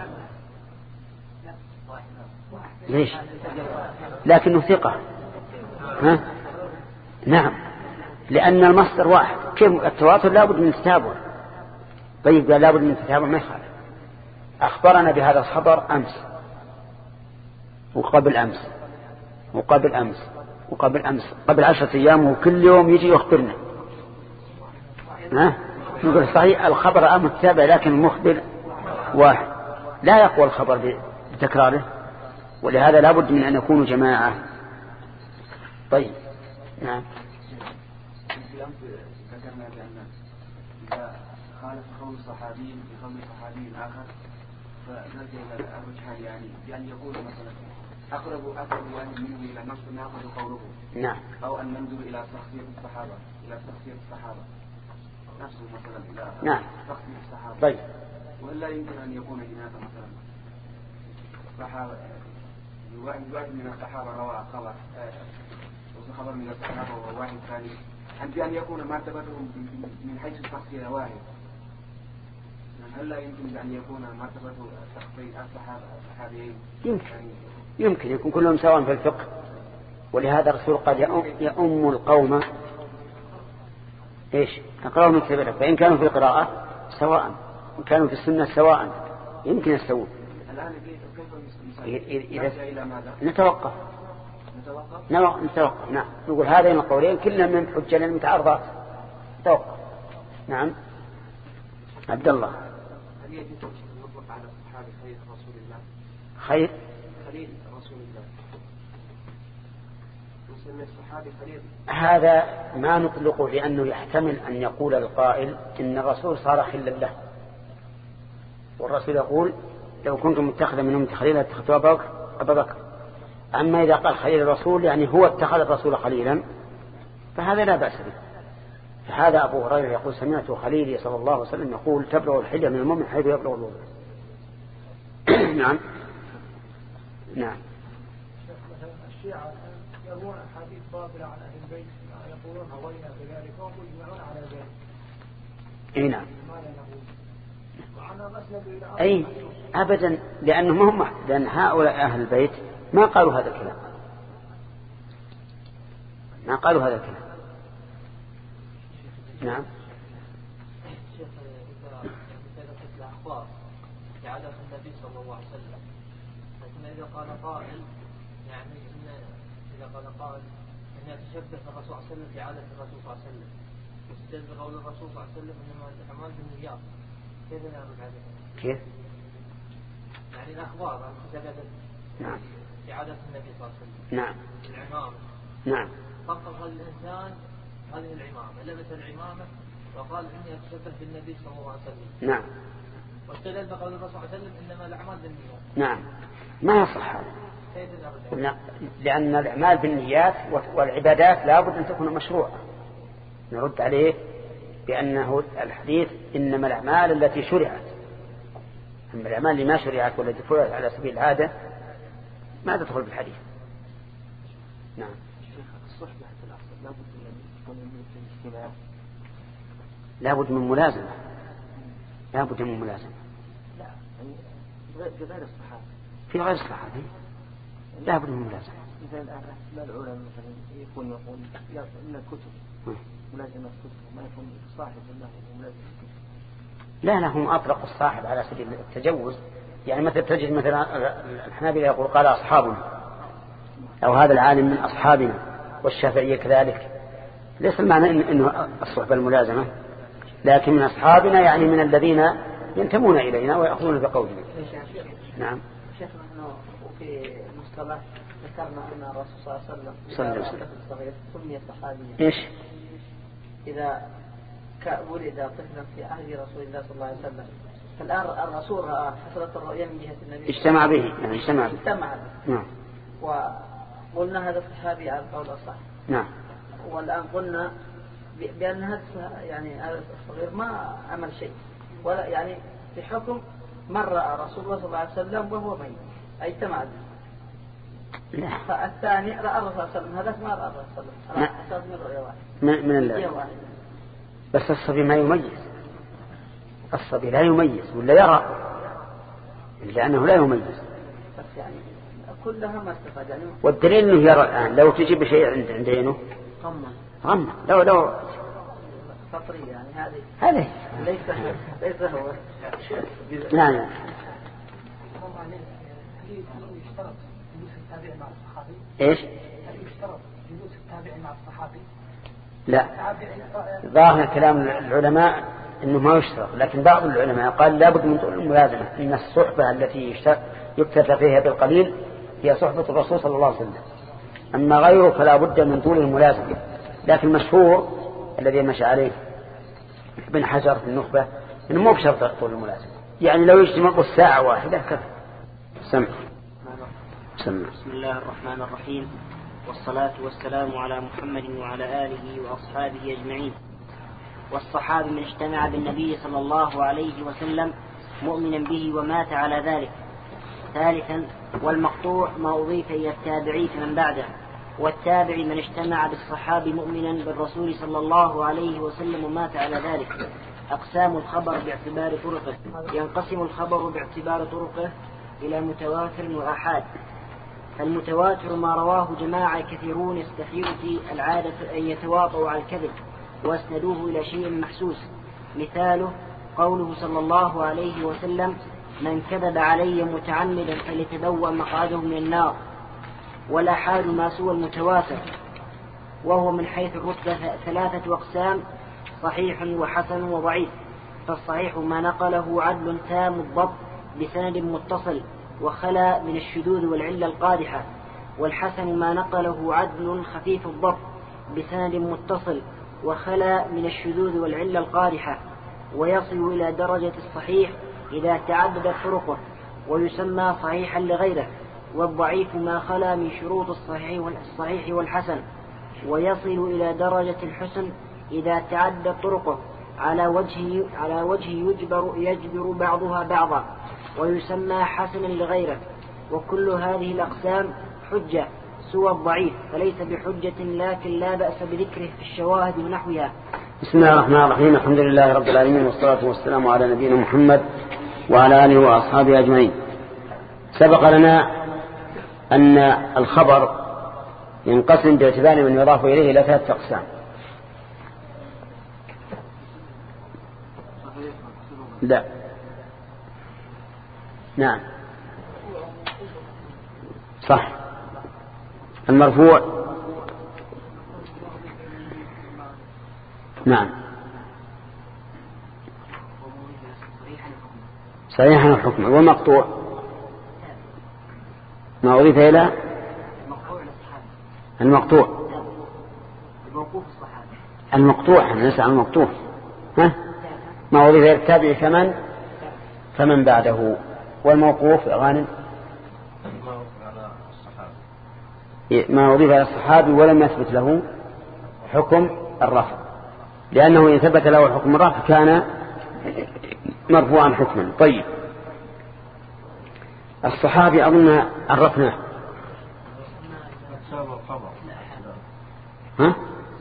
ليش؟ لكنه ثقة. ها؟ نعم، لأن المصدر واحد. كيف التواتر؟ لابد من تتابع. طيب، قال لابد من تتابع، ما يخالف. أخبرنا بهذا الخبر أمس وقبل أمس وقبل أمس وقبل أمس قبل عشرة أيام، وكل يوم يجي يخبرنا. ها؟ نقول صحيح الخبر أمر متابع، لكن المخبر واحد، لا يقوى الخبر بتكراره، ولهذا لابد من أن يكونوا جماعة. طيب، نعم. ذكرنا بأن إذا خالف قول صحابي بقول صحابي آخر فنرجع إلى الرجحان، يعني بأن يقول مثلا أقرب أقرب واحد منه إلى نص ناخذ قوله، نعم، أو أن ننظر إلى شخصية الصحابة إلى شخصية الصحابة نفسه مثلا إلى نعم شخصية الصحابة. طيب، ولا يمكن أن يكون هناك مثلا صحابة واحد واحد من الصحابة روى خبر خبر من الصحابة وواحد ثاني، عن بأن يكون مرتبتهم من حيث الشخصية واحد، هل لا يمكن بأن يكون مرتبة الصحابة الصحابيين؟ يمكن يمكن يكون كلهم سواء في الفقه، ولهذا الرسول قد يؤم القوم ايش؟ اقرأوا من كتاب، فإن كانوا في القراءة سواء، إن كانوا في السنة سواء، يمكن يستوون. الآن كيف إذا إلى ماذا؟ نتوقف نتوقف؟ نعم نتوقف. نعم، نقول هذين القولين كلنا من حجة المتعارضات. توقف. نعم، عبد الله. هل يجوز المطلق على الصحابة خير رسول الله؟ خير خليل رسول الله، نسمي الصحابي خليل. هذا ما نطلقه لأنه يحتمل أن يقول القائل إن الرسول صار خلا له، والرسول يقول لو كنت متخذا منهم خليلا اتخذوا أبا بكر. أما إذا قال خليل الرسول يعني هو اتخذ الرسول خليلا، فهذا لا بأس به. فهذا أبو هريرة يقول سمعت خليلي صلى الله عليه وسلم يقول تبلغ الحلية من المؤمن حيث يبلغ الوضوء. نعم نعم. الشيعة يروون حديث باطل عن أهل البيت يقولون هوينا بذلك وهم يجمعون على ذلك. اي نعم. وعنا مسند إلى أي أبدا، لأنهم هم لأن هؤلاء أهل البيت ما قالوا هذا الكلام، ما قالوا هذا الكلام. نعم. شيخ، إذا ذكرت الأخبار لعادة النبي صلى الله عليه وسلم، لكن إذا قال قائل يعني إن إذا قال قائل أن يتشبه الرسول صلى الله عليه وسلم بعادة الرسول صلى الله عليه وسلم، واستدل بقول الرسول صلى الله عليه وسلم إنما الأعمال بالنيات، كيف نعرف هذا؟ كيف؟ يعني الأخبار عن كتابة. نعم. في عادة النبي صلى الله عليه وسلم. نعم. العمامة. نعم. فقط الإنسان هذه العمامة، لبس العمامة وقال إني أتشبه بالنبي صلى الله عليه وسلم. نعم. واستدل بقول الرسول صلى الله عليه وسلم إنما الأعمال بالنيات. نعم. ما يصح هذا. لأن الأعمال بالنيات والعبادات لابد أن تكون مشروعة. نرد عليه بأنه الحديث إنما الأعمال التي شرعت، أما الأعمال اللي ما شرعت والتي فرعت على سبيل العادة ما تدخل بالحديث. نعم. الصحبة في الأصل لابد من تكون من الاجتماع، لابد من ملازمة، لابد من ملازمة. لا يعني في غير الصحابة، في غير الصحابة لابد من ملازمة. مثلا الأسماء العلماء مثلا يكون يقول من الكتب ملازمة الكتب، ما يكون صاحب الله ملازمة الكتب. لا لا، هم أطلقوا الصاحب على سبيل التجوز. يعني مثل تجد مثلا الحنابلة يقول قال أصحابنا، أو هذا العالم من أصحابنا، والشافعية كذلك. ليس المعنى إنه الصحبة الملازمة، لكن من أصحابنا يعني من الذين ينتمون إلينا ويأخذون بقولنا. نعم. شيخنا نحن في المصطلح ذكرنا أن الرسول صلى الله عليه وسلم صلى الله عليه وسلم الصغير سمي صحابيا. إيش؟ إذا ولد طفلا في عهد رسول الله صلى الله عليه وسلم، فالآن الرسول رأى حصلت الرؤيا من جهة النبي اجتمع به، يعني اجتمع به. اجتمع به. نعم. وقلنا هذا الصحابي على القول الصح. نعم. والآن قلنا بأن هذا يعني هذا الصغير ما عمل شيء، ولا يعني في حكم من رأى رسول الله صلى الله عليه وسلم وهو ميت أي اجتمع به. لا. فالثاني رأى الرسول صلى الله عليه وسلم، هذا ما رأى الرسول صلى الله عليه وسلم، رأى أساس من رؤيا واحد. من من الله. بس الصبي ما يميز، الصبي لا يميز ولا يرى، لأنه لا يميز. بس يعني كلها ما استفاد يعني. والدليل انه يرى الآن. لو تجيب شيء عند عند عينه غمة غمة، لو لو فطري يعني هذه هذه ليس ليس هو. نعم. يشترط جلوس التابع مع الصحابي؟ ايش؟ هل يشترط جلوس التابع مع الصحابي؟ لا، ظاهر كلام العلماء انه ما يشترط، لكن بعض العلماء قال لابد من طول الملازمة، ان الصحبة التي يكتفى فيها بالقليل هي صحبة الرسول صلى الله عليه وسلم، اما غيره فلا بد من طول الملازمة. لكن المشهور الذي مشى عليه ابن حجر في النخبة انه مو بشرط طول الملازمة، يعني لو يجتمع الساعة واحدة كذا. سمع. سمع. بسم الله الرحمن الرحيم، والصلاة والسلام على محمد وعلى آله وأصحابه أجمعين. والصحابي من اجتمع بالنبي صلى الله عليه وسلم مؤمنا به ومات على ذلك. ثالثا، والمقطوع ما أضيف إلى التابعي فمن بعده. والتابع من اجتمع بالصحابي مؤمنا بالرسول صلى الله عليه وسلم ومات على ذلك. أقسام الخبر باعتبار طرقه. ينقسم الخبر باعتبار طرقه إلى متواتر وآحاد. المتواتر ما رواه جماعة كثيرون يستحيل في العادة أن يتواطوا على الكذب واسندوه إلى شيء محسوس. مثاله قوله صلى الله عليه وسلم: من كذب علي متعمدا فليتبوأ مقعده من النار. والآحاد ما سوى المتواتر، وهو من حيث الرتبة ثلاثة أقسام: صحيح وحسن وضعيف. فالصحيح ما نقله عدل تام الضبط بسند متصل وخلا من الشذوذ والعلة القادحة. والحسن ما نقله عدل خفيف الضبط بسند متصل وخلا من الشذوذ والعلة القادحة، ويصل إلى درجة الصحيح إذا تعددت طرقه ويسمى صحيحا لغيره. والضعيف ما خلا من شروط الصحيح والحسن، ويصل إلى درجة الحسن إذا تعددت طرقه على وجه على وجه يجبر يجبر بعضها بعضا، ويسمى حسنا لغيره. وكل هذه الأقسام حجة سوى الضعيف، فليس بحجة، لكن لا بأس بذكره في الشواهد ونحوها. بسم الله الرحمن الرحيم. الحمد لله رب العالمين، والصلاة والسلام على نبينا محمد وعلى آله وأصحابه أجمعين. سبق لنا أن الخبر ينقسم باعتبار من يضاف إليه إلى ثلاثة أقسام. لا. نعم صح. المرفوع نعم صحيحا الحكم. والمقطوع ما أضيف إلى المقطوع المقطوع نسأل المقطوع ها ما أضيف إلى التابع فمن فمن بعده. والموقوف غانم ما أضيف إلى الصحابي ولم يثبت له حكم الرفع، لأنه إن ثبت له حكم الرفع كان مرفوعا حكما. طيب الصحابي أظن عرفناه ها؟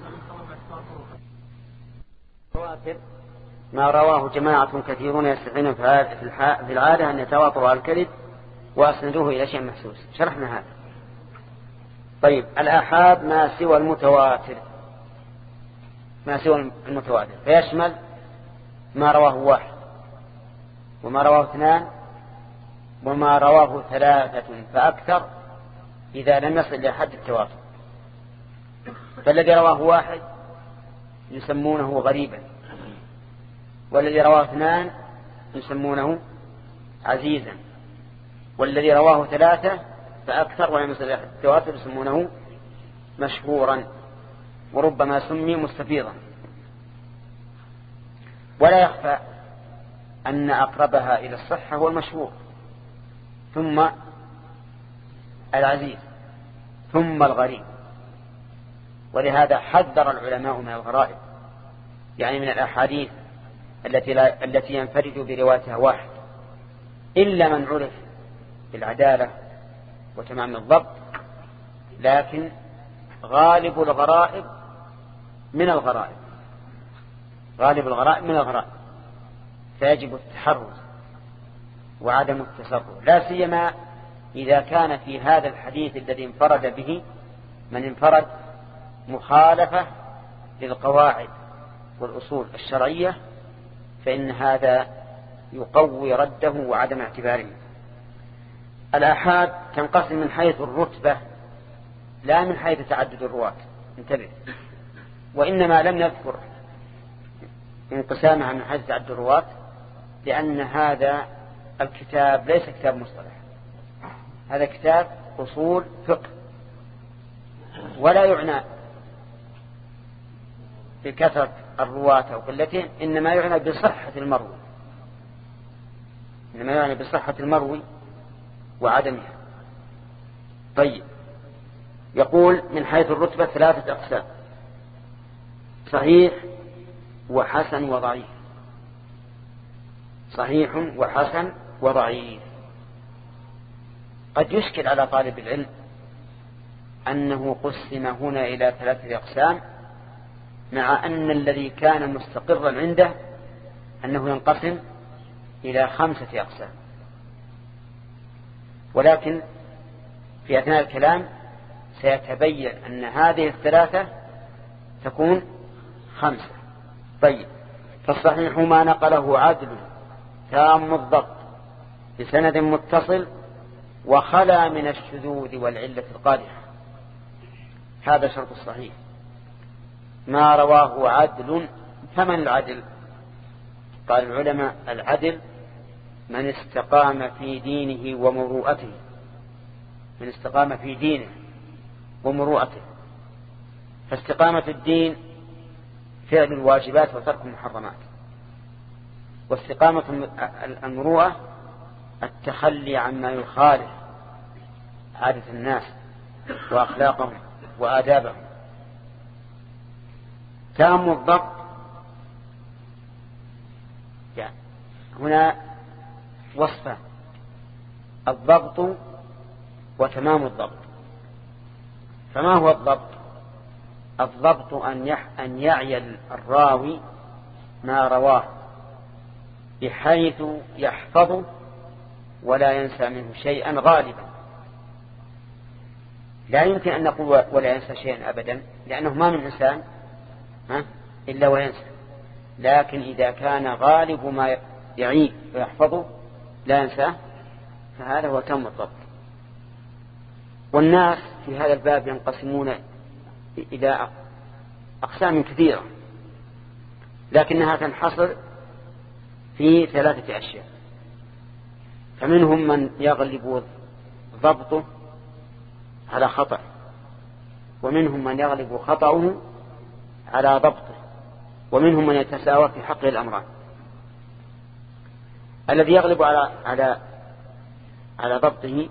ما رواه جماعة كثيرون يستطيعون في العادة أن يتواطروا على الكذب وأسندوه إلى شيء محسوس. شرحنا هذا. طيب الآحاد ما سوى المتواتر ما سوى المتواتر فيشمل ما رواه واحد وما رواه اثنان وما رواه ثلاثة فأكثر إذا لم يصل إلى حد التواتر. فالذي رواه واحد يسمونه غريبا، والذي رواه اثنان يسمونه عزيزا، والذي رواه ثلاثة فأكثر ولم يصل إلى حد التواتر يسمونه مشهورا، وربما سمي مستفيضا. ولا يخفى أن أقربها إلى الصحة هو المشهور، ثم العزيز، ثم الغريب. ولهذا حذر العلماء من الغرائب، يعني من الأحاديث التي, لا التي ينفرد بروايتها واحد، إلا من عرف بالعدالة وتمام الضبط. لكن غالب الغرائب من الغرائب غالب الغرائب من الغرائب فيجب التحرز وعدم التسرع، لا سيما إذا كان في هذا الحديث الذي انفرد به من انفرد مخالفة للقواعد والأصول الشرعية، فإن هذا يقوي رده وعدم اعتباره. الآحاد تنقسم من حيث الرتبة لا من حيث تعدد الرواة، انتبه. وإنما لم نذكر انقسامها من حيث تعدد الرواة لأن هذا الكتاب ليس كتاب مصطلح، هذا كتاب أصول فقه، ولا يعنى بكثرة الرواة أو قلتهم، إنما يعنى بصحة المروي إنما يعنى بصحة المروي وعدمها. طيب يقول من حيث الرتبة ثلاثة أقسام: صحيح وحسن وضعيف. صحيح وحسن وضعيف. قد يشكل على طالب العلم أنه قسم هنا إلى ثلاثة أقسام، مع أن الذي كان مستقرا عنده أنه ينقسم إلى خمسة أقسام، ولكن في أثناء الكلام سيتبين أن هذه الثلاثة تكون خمسة. طيب فالصحيح ما نقله عدل تام الضبط بسند متصل وخلا من الشذوذ والعلة القادحة، هذا شرط الصحيح. ما رواه عدل. فمن العدل؟ قال العلماء: العدل من استقام في دينه ومروءته من استقام في دينه ومروءته. فاستقامة الدين فعل الواجبات وترك المحرمات، واستقامة المروءة التخلي عما يخالف عادة الناس وأخلاقهم وآدابهم. تام الضبط يعني هنا وصفة: الضبط وتمام الضبط. فما هو الضبط؟ الضبط أن, يح أن يعي الراوي ما رواه بحيث يحفظه ولا ينسى منه شيئا غالبا. لا يمكن أن نقول ولا ينسى شيئا أبدا، لأنه ما من إنسان إلا وينسى. لكن إذا كان غالب ما يعيه ويحفظه لا ينساه فهذا هو تم الضبط. والناس في هذا الباب ينقسمون إلى أقسام كثيرة، لكنها تنحصر في ثلاثة أشياء. فمنهم من يغلب ضبطه على خطأ، ومنهم من يغلب خطأه على ضبطه، ومنهم من يتساوى في حقه الأمران. الذي يغلب على على على ضبطه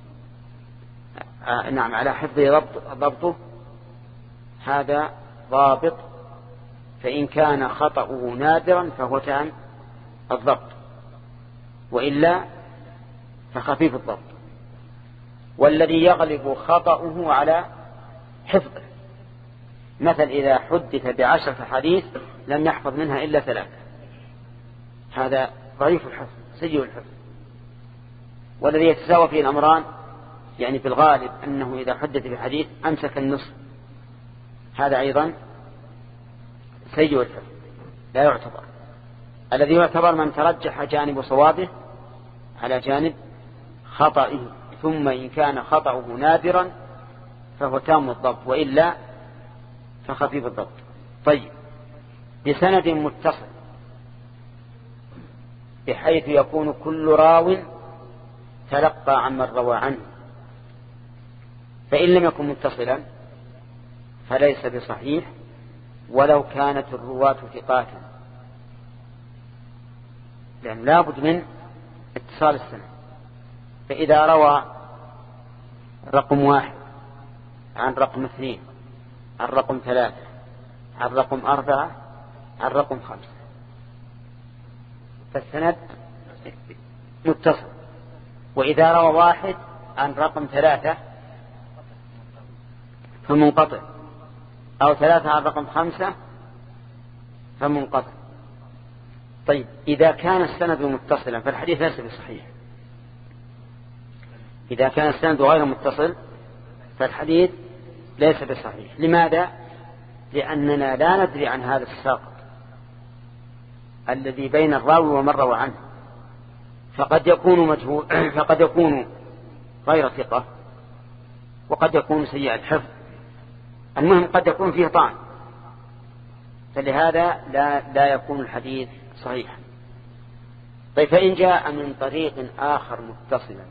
آه نعم على حفظه ضبط ضبطه هذا ضابط، فإن كان خطأه نادرا فهو تام الضبط، وإلا فخفيف الضبط. والذي يغلب خطأه على حفظه، مثل إذا حدث بعشرة حديث لم يحفظ منها إلا ثلاثة، هذا ضعيف الحفظ سيء الحفظ. والذي يتساوى فيه الأمران يعني في الغالب أنه إذا حدث بحديث أمسك النصف، هذا أيضا سيء الحفظ لا يعتبر. الذي يعتبر من ترجح جانب صوابه على جانب خطئه، ثم إن كان خطأه نادرا فهو تام الضبط، وإلا فخفيف الضبط. طيب، بسند متصل بحيث يكون كل راو تلقى عمن روى عنه، فإن لم يكن متصلا فليس بصحيح ولو كانت الرواة ثقاتا، لأن لا بد من اتصال السند. فإذا روى رقم واحد عن رقم اثنين عن رقم ثلاثة عن رقم أربعة عن رقم خمسة فالسند متصل. وإذا روى واحد عن رقم ثلاثة فمنقطع، أو ثلاثة عن رقم خمسة فمنقطع. طيب، إذا كان السند متصلا فالحديث ليس بصحيح. إذا كان السند غير متصل فالحديث ليس بصحيح. لماذا؟ لأننا لا ندري عن هذا الساقط الذي بين الراوي ومن روى عنه، فقد يكون مجهول، فقد يكون غير ثقة، وقد يكون سيء الحفظ، المهم قد يكون فيه طعن، فلهذا لا لا يكون الحديث صحيحا. طيب، فإن جاء من طريق آخر متصلا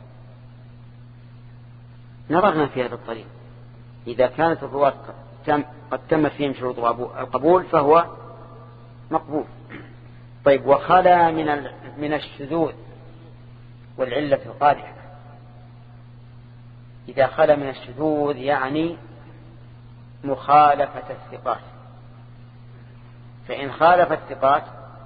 نظرنا في هذا الطريق، إذا كانت الرواة قد تمت فيهم شروط القبول فهو مقبول. طيب، وخلا من من الشذوذ والعلة القادحة. إذا خلا من الشذوذ يعني مخالفة الثقات، فإن خالف الثقات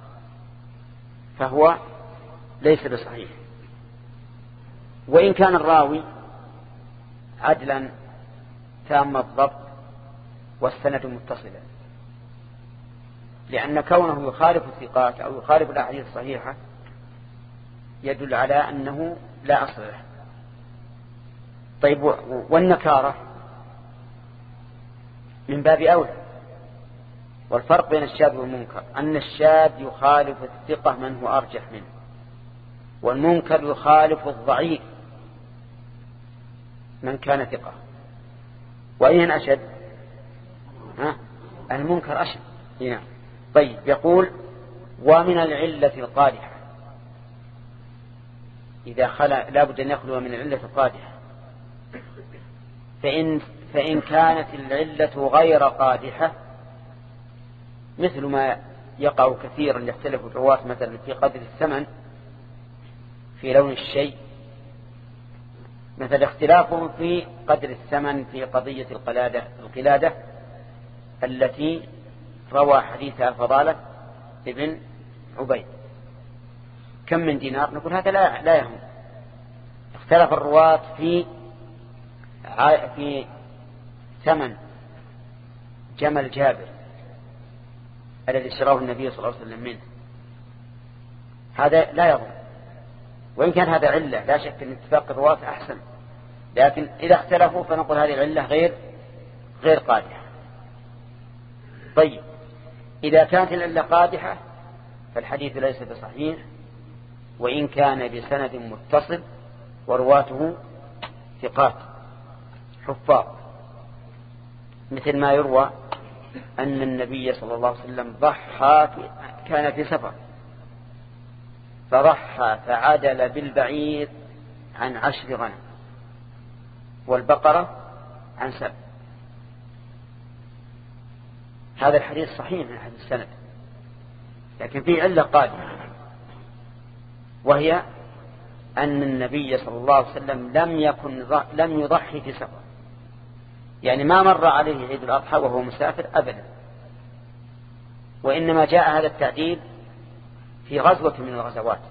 فهو ليس بصحيح. وإن كان الراوي عدلا تام الضبط والسند متصلا، لأن كونه يخالف الثقات أو يخالف الأحاديث الصحيحة يدل على أنه لا أصل له. طيب، والنكارة من باب أولى. والفرق بين الشاذ والمنكر أن الشاذ يخالف الثقة من هو أرجح منه، والمنكر يخالف الضعيف من كان ثقة. وأين أشد؟ ها؟ المنكر أشد. هنا. طيب، يقول ومن العلة القادحة. إذا خلا لا بد أن يخلو من العلة القادحة. فإن, فإن كانت العلة غير قادحة، مثل ما يقع كثيرا يختلف الرواة مثلا في قدر الثمن في لون الشيء، مثل اختلافهم في قدر الثمن في قضية القلادة القلادة التي روى حديثها فضالة ابن عبيد، كم من دينار؟ نقول هذا لا لا يهم. اختلف الرواة في في ثمن جمل جابر الذي شراه النبي صلى الله عليه وسلم منه، هذا لا يضر. وإن كان هذا علة لا شك أن اتفاق الرواة أحسن، لكن إذا اختلفوا فنقول هذه العلة غير غير قادحة. طيب، إذا كانت العلة قادحة فالحديث ليس بصحيح وإن كان بسند متصل ورواته ثقات حفاظ، مثل ما يروى أن النبي صلى الله عليه وسلم ضحى كان في سفر فضحى فعدل بالبعير عن عشر غنم والبقرة عن سبع. هذا الحديث صحيح من حديث السند، لكن فيه علة قادمة، وهي أن النبي صلى الله عليه وسلم لم يكن لم يضحي في سفر، يعني ما مر عليه عيد الأضحى وهو مسافر أبدا، وإنما جاء هذا التعديل في غزوة من الغزوات،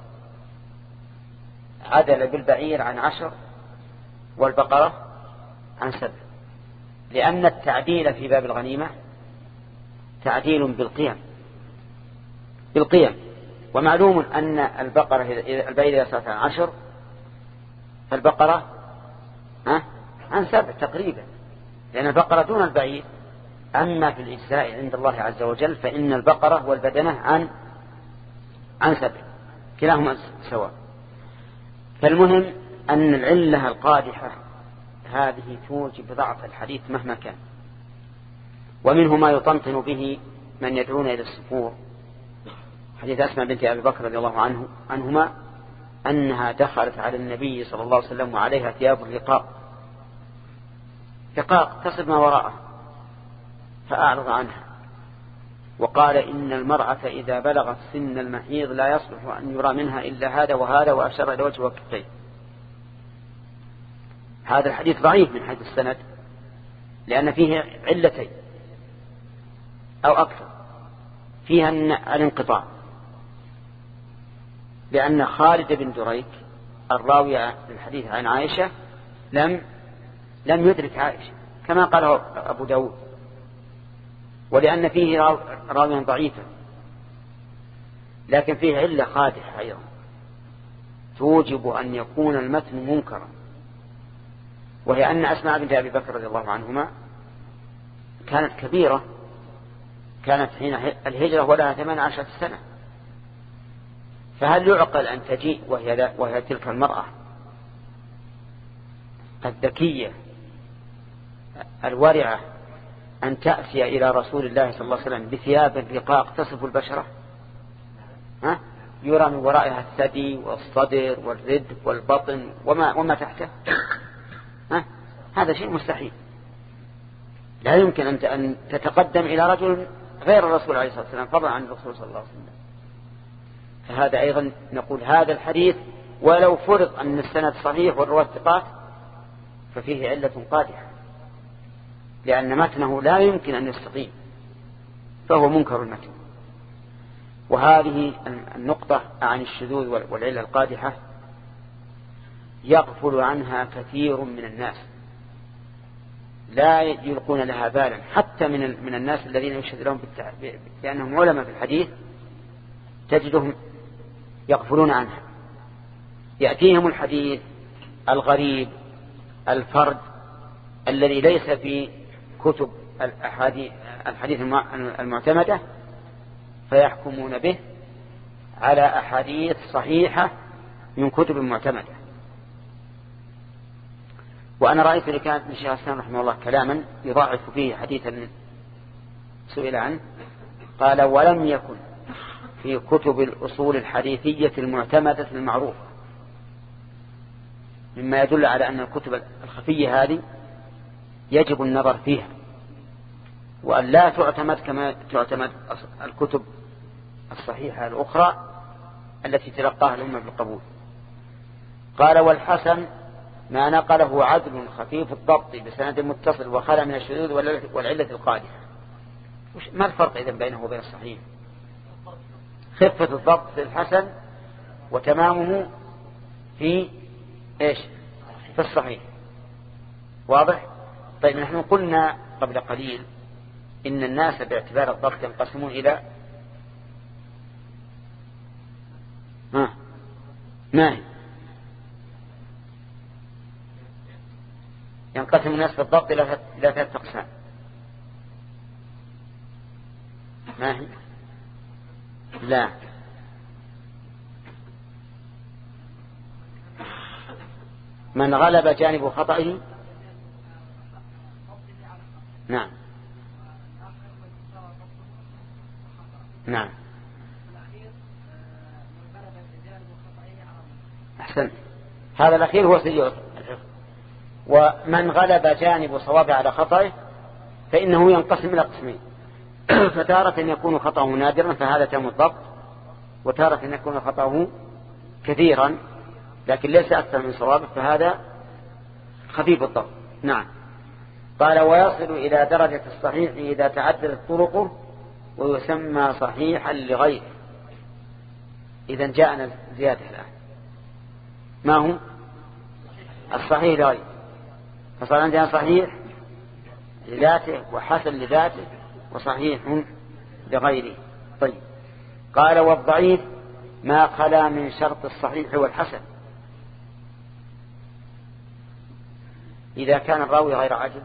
عدل بالبعير عن عشر والبقرة عن سبع، لأن التعديل في باب الغنيمة تعديل بالقيم بالقيم ومعلوم أن البقرة البعير إذا صارت عن عشر فالبقرة عن سبع تقريبا، لأن البقرة دون البعير. أما في الإجزاء عند الله عز وجل فإن البقرة والبدنة عن عن سبع، كلاهما سواء. فالمهم أن العلة القادحة هذه توجب ضعف الحديث مهما كان، ومنه ما يطنطن به من يدعون إلى السفور. حديث أسماء بنت أبي بكر رضي الله عنه عنهما أنها دخلت على النبي صلى الله عليه وسلم وعليها ثياب الرقاق رقاق تصب ما وراءه، فأعرض عنها وقال إن المرأة إذا بلغت سن المحيض لا يصلح أن يرى منها إلا هذا وهذا، وأشار إلى وجه وكفيه. هذا الحديث ضعيف من حيث السند، لأن فيه علتين أو أكثر. فيها الانقطاع، لأن خالد بن دريك الراوي للحديث عن عائشة لم لم يدرك عائشة كما قاله أبو داود، ولأن فيه راويا ضعيفا. لكن فيه علة قادحة أيضا توجب أن يكون المتن منكرا، وهي أن أسماء بنت أبي بكر رضي الله عنهما كانت كبيرة، كانت حين الهجرة ولها ثمان عشرة سنة، فهل يعقل أن تجيء وهي, وهي تلك المرأة الذكية الورعة أن تأتي إلى رسول الله صلى الله عليه وسلم بثياب رقاق تصف البشرة، ها؟ يرى من ورائها الثدي والصدر والردف والبطن وما, وما تحته، ها؟ هذا شيء مستحيل. لا يمكن أن تتقدم إلى رجل غير الرسول عليه الصلاة والسلام فضلا عن الرسول صلى الله عليه وسلم. فهذا أيضا نقول هذا الحديث ولو فرض أن السند صحيح والرواة ثقات ففيه علة قادحة، لأن متنه لا يمكن أن يستقيم، فهو منكر المتن. وهذه النقطة عن الشذوذ والعلة القادحة يغفل عنها كثير من الناس، لا يلقون لها بالا، حتى من من الناس الذين يشهد لهم بأنهم علماء في الحديث تجدهم يغفلون عنها. يأتيهم الحديث الغريب الفرد الذي ليس في كتب الحديث المعتمدة فيحكمون به على أحاديث صحيحة من كتب معتمدة. وأنا رأيت اللي كانت من شيخ الإسلام رحمه الله كلاما يضاعف فيه حديثا سئل عنه، قال ولم يكن في كتب الأصول الحديثية المعتمدة المعروفة، مما يدل على أن الكتب الخفية هذه يجب النظر فيها وأن لا تعتمد كما تعتمد الكتب الصحيحة الأخرى التي تلقاها الأمة بالقبول. قال والحسن ما نقله عدل خفيف الضبط بسند متصل وخلى من الشذوذ والعلة القادحة. ما الفرق إذن بينه وبين الصحيح؟ خفة الضبط في الحسن وتمامه في إيش؟ في الصحيح. واضح؟ طيب نحن قلنا قبل قليل إن الناس باعتبار الضبط ينقسمون إلى ما ما هي؟ ينقسم الناس في الضبط إلى ثلاثة أقسام. ما هي؟ لا من غلب جانب خطئه. نعم نعم أحسن. هذا الأخير هو سيء الحفظ، ومن غلب جانب صوابه على خطأه فإنه ينقسم إلى قسمين. فتارة يكون خطأه نادرا فهذا تام الضبط، وتارة يكون خطأه كثيرا لكن ليس أكثر من صوابه فهذا خفيف الضبط. نعم. قال ويصل إلى درجة الصحيح إذا تعددت طرقه ويسمى صحيحا لغيره. إذا جاءنا زيادة الآن ما هو الصحيح لغيره، فصار عندنا صحيح لذاته وحسن لذاته وصحيح لغيره. طيب قال والضعيف ما خلا من شرط الصحيح والحسن إذا كان الراوي غير عاجل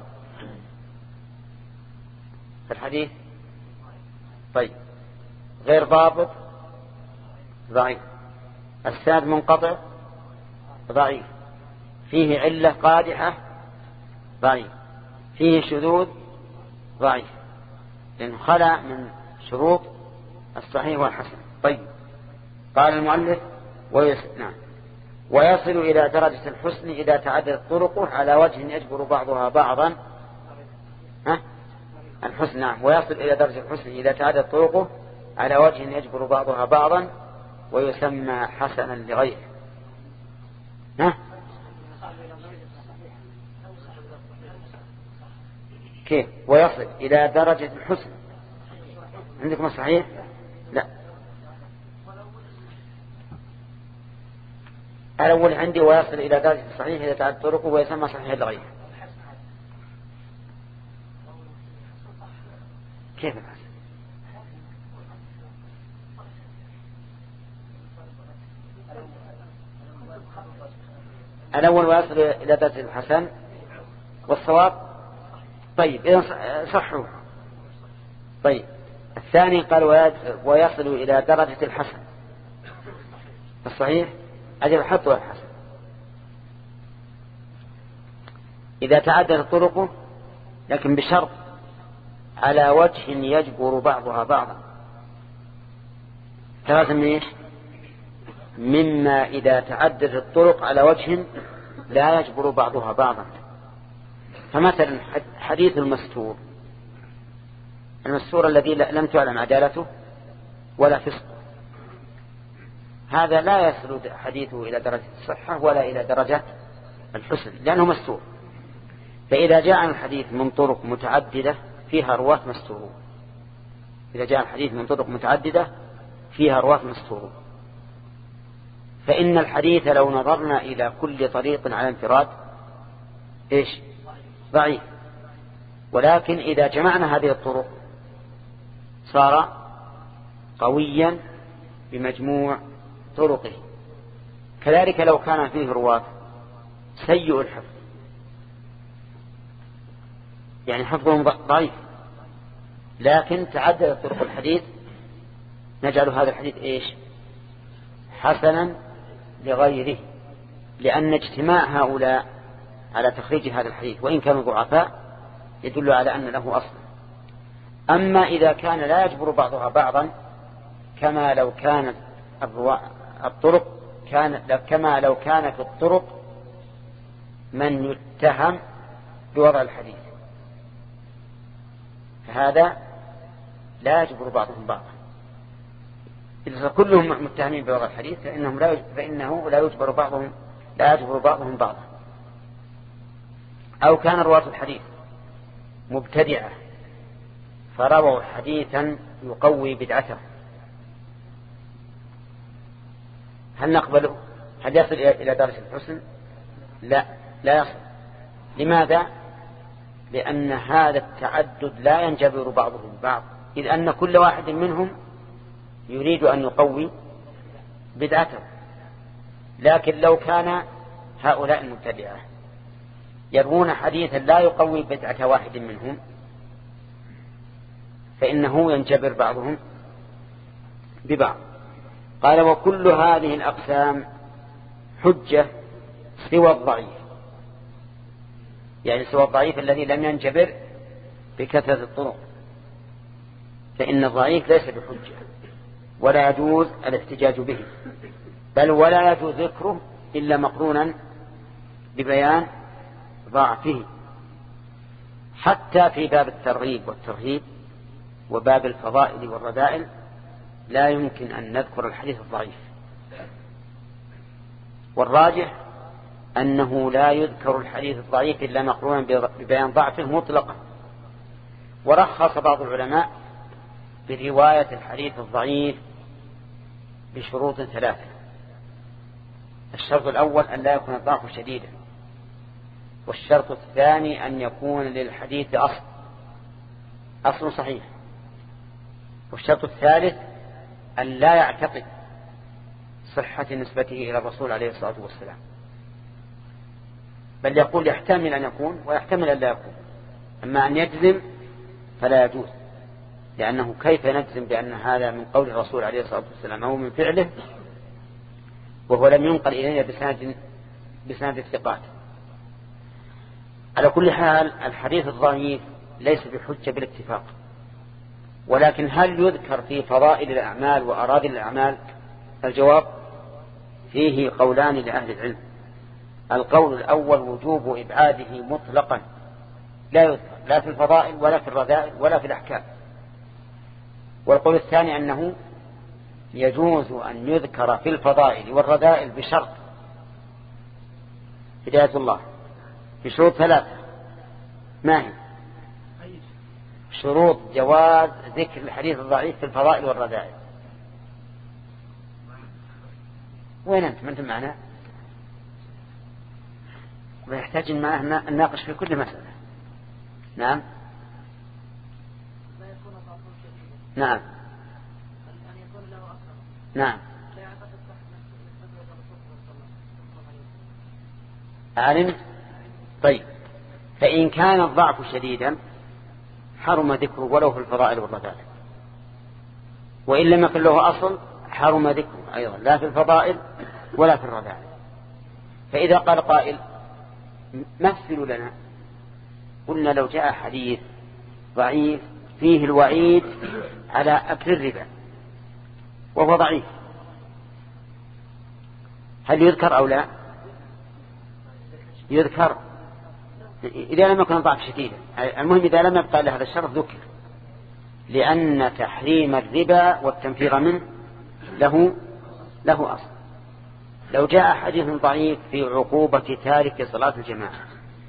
في الحديث. طيب غير ضابط ضعيف، السند منقطع ضعيف، فيه علة قادحة ضعيف، فيه شذوذ ضعيف، لأنه خلع من شروط الصحيح والحسن. طيب قال المؤلف ويصل, نعم. ويصل إلى درجة الحسن إذا تعددت طرقه على وجه يجبر بعضها بعضا. ها؟ الحسن نعم. ويصل إلى درجة الحسن إذا تعددت طرقه على وجه يجبر بعضها بعضا ويسمى حسنا لغيره. ها؟ كيف ويصل إلى درجة الحسن؟ عندكم صحيح؟ لا، الأول عندي ويصل إلى درجة الصحيح إذا تعدد طرقه ويسمى صحيح لغيره. كيف الحسن؟ الأول ويصل إلى درجة الحسن والصواب. طيب إذن صحوا. طيب الثاني قال ويصل إلى درجة الحسن الصحيح أجل حطوا الحسن إذا تعددت طرقه لكن بشرط على وجه يجبر بعضها بعضا. ثلاثة من إيش؟ مما إذا تعددت الطرق على وجه لا يجبر بعضها بعضا. فمثلا حديث المستور، المستور الذي لم تعلم عدالته ولا فسقه، هذا لا يصل حديثه إلى درجة الصحة ولا إلى درجة الحسن لأنه مستور. فإذا جاء الحديث من طرق متعددة فيها رواة مستورون، إذا جاء الحديث من طرق متعددة فيها رواة مستورون، فإن الحديث لو نظرنا إلى كل طريق على انفراد إيش؟ ضعيف. ولكن إذا جمعنا هذه الطرق صار قويا بمجموع طرقه. كذلك لو كان فيه رواة سيء الحفظ يعني حفظهم ضعيف لكن تعدد طرق الحديث نجعل هذا الحديث إيش؟ حسنا لغيره، لأن اجتماع هؤلاء على تخريج هذا الحديث وإن كانوا ضعفاء يدل على أن له أصل. أما إذا كان لا يجبر بعضها بعضا كما لو كانت الطرق كان كما لو كان في الطرق من يتهم بوضع الحديث، فهذا لا يجبر بعضهم بعضا. إذا كلهم متهمين بوضع الحديث فإنهم لا فإنه لا يجبر بعضهم لا يجبر بعضهم بعضا. أو كان رواة الحديث مبتدعة فرووا حديثا يقوي بدعته، هل نقبله؟ هل يصل إلى درجة الحسن؟ لا، لا يصل. لماذا؟ لأن هذا التعدد لا ينجبر بعضهم بعض، إذ أن كل واحد منهم يريد أن يقوي بدعته. لكن لو كان هؤلاء المبتدعة يروون حديثا لا يقوي بدعة واحد منهم فإنه ينجبر بعضهم ببعض. قال وكل هذه الأقسام حجة سوى الضعيف، يعني سوى الضعيف الذي لم ينجبر بكثرة الطرق، فإن الضعيف ليس بحجة ولا يجوز الاحتجاج به، بل ولا يجوز ذكره إلا مقرونا ببيان ضعفه. حتى في باب الترغيب والترهيب وباب الفضائل والرذائل لا يمكن أن نذكر الحديث الضعيف، والراجح أنه لا يذكر الحديث الضعيف إلا مقرونا ببيان ضعفه مطلقا. ورخص بعض العلماء برواية الحديث الضعيف بشروط ثلاثة. الشرط الأول أن لا يكون الضعف شديدا، والشرط الثاني أن يكون للحديث أصل أصل صحيح، والشرط الثالث أن لا يعتقد صحة نسبته إلى الرسول عليه الصلاة والسلام، بل يقول يحتمل أن يكون ويحتمل أن لا يكون. أما أن يجزم فلا يجوز، لأنه كيف نجزم بأن هذا من قول الرسول عليه الصلاة والسلام أو من فعله وهو لم ينقل إلينا بسند بسند الثقات. على كل حال الحديث الضعيف ليس بحجة بالاتفاق، ولكن هل يذكر في فضائل الأعمال وأراضي الأعمال؟ الجواب فيه قولان لأهل العلم. القول الأول وجوب إبعاده مطلقا، لا يذكر لا في الفضائل ولا في الرذائل ولا في الأحكام. والقول الثاني أنه يجوز أن يذكر في الفضائل والرذائل بشرط هداية الله، بشروط ثلاثة. ما هي شروط جواز ذكر الحديث الضعيف في الفضائل والرذائل؟ وين أنت؟ ما أنت معنا؟ ويحتاج أن نناقش في كل مسألة. نعم نعم نعم علمت. طيب، فإن كان الضعف شديدا حرم ذكره ولو في الفضائل والرذائل، وإن لم يكن له أصل حرم ذكره أيضا لا في الفضائل ولا في الرذائل. فإذا قال قائل مثلوا لنا، قلنا لو جاء حديث ضعيف فيه الوعيد على أكل الربا وهو ضعيف، هل يذكر أو لا؟ يذكر إذا لم يكن ضعف شديدا. المهم إذا لم يبقى لهذا الشرط ذكر، لأن تحريم الربا والتنفير منه له له أصل. لو جاء حديث ضعيف في عقوبة تارك صلاة الجماعة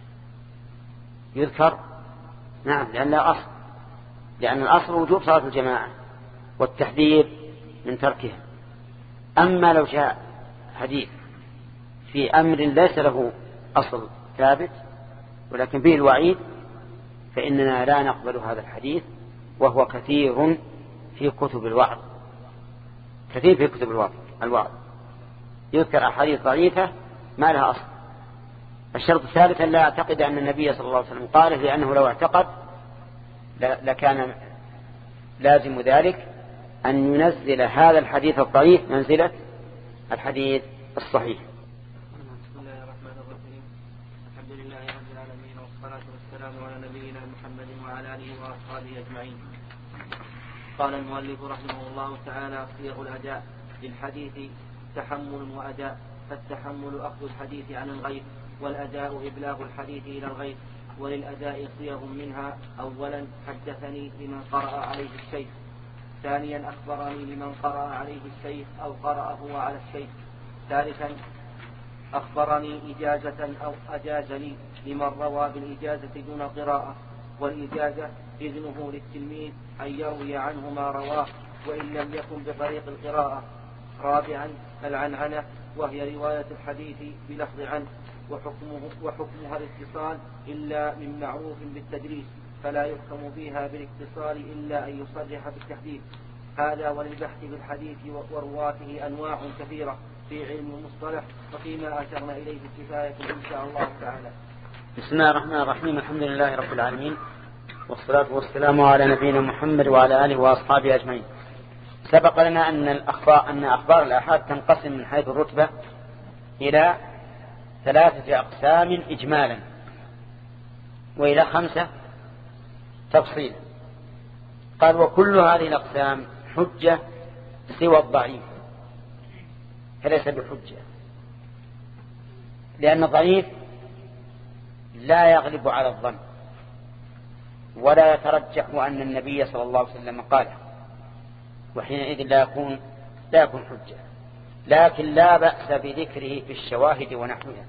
يذكر؟ نعم، لأن لا أصل، لأن الأصل وجوب صلاة الجماعة والتحذير من تركها. أما لو جاء حديث في أمر ليس له أصل ثابت ولكن فيه الوعيد فإننا لا نقبل هذا الحديث، وهو كثير في كتب الوعظ، كثير في كتب الوعظ الوعظ يذكر أحاديث ضعيفة ما لها أصل. الشرط الثالث أن لا يعتقد أن النبي صلى الله عليه وسلم قاله، لأنه لو اعتقد لكان لازم ذلك أن ينزل هذا الحديث الضعيف منزلة الحديث الصحيح. بسم الله الرحمن الرحيم. الحمد لله رب العالمين، والصلاة والسلام على نبينا محمد وعلى آله وأصحابه أجمعين. قال المؤلف رحمه الله تعالى: صيغ الأداء للحديث تحمل وأداء. فالتحمل أخذ الحديث عن الغير، والأداء إبلاغ الحديث إلى الغير. وللأداء صيغ منها: أولا حدثني لمن قرأ عليه الشيخ، ثانيا أخبرني لمن قرأ عليه الشيخ أو قرأ هو على الشيخ، ثالثا أخبرني إجازة أو أجاز لي لمن روى بالإجازة دون قراءة. والإجازة إذنه للتلميذ أن يروي عنه ما رواه وإن لم يكن بطريق القراءة. رابعا العنعنة، وهي رواية الحديث بلفظ عنه، وحكمه وحكمها الاتصال إلا من معروف بالتدريس، فلا يحكم بها بالاتصال إلا أن يصرح بالتحديث. هذا وللبحث بالحديث ورواته أنواع كثيرة في علم المصطلح، وفيما أشرنا إليه الكفاية إن شاء الله تعالى. بسم الله الرحمن الرحيم. الحمد لله رب العالمين، والصلاة والسلام على نبينا محمد وعلى آله وأصحابه أجمعين. سبق لنا أن الأخبار أن أخبار الآحاد تنقسم من حيث الرتبة إلى ثلاثة أقسام إجمالا، وإلى خمسة تفصيلا. قال: وكل هذه الأقسام حجة سوى الضعيف، فليس بحجة، لأن الضعيف لا يغلب على الظن ولا يترجح أن النبي صلى الله عليه وسلم قاله، وحينئذ لا يكون لا يكون حجة. لكن لا بأس بذكره في الشواهد ونحوها،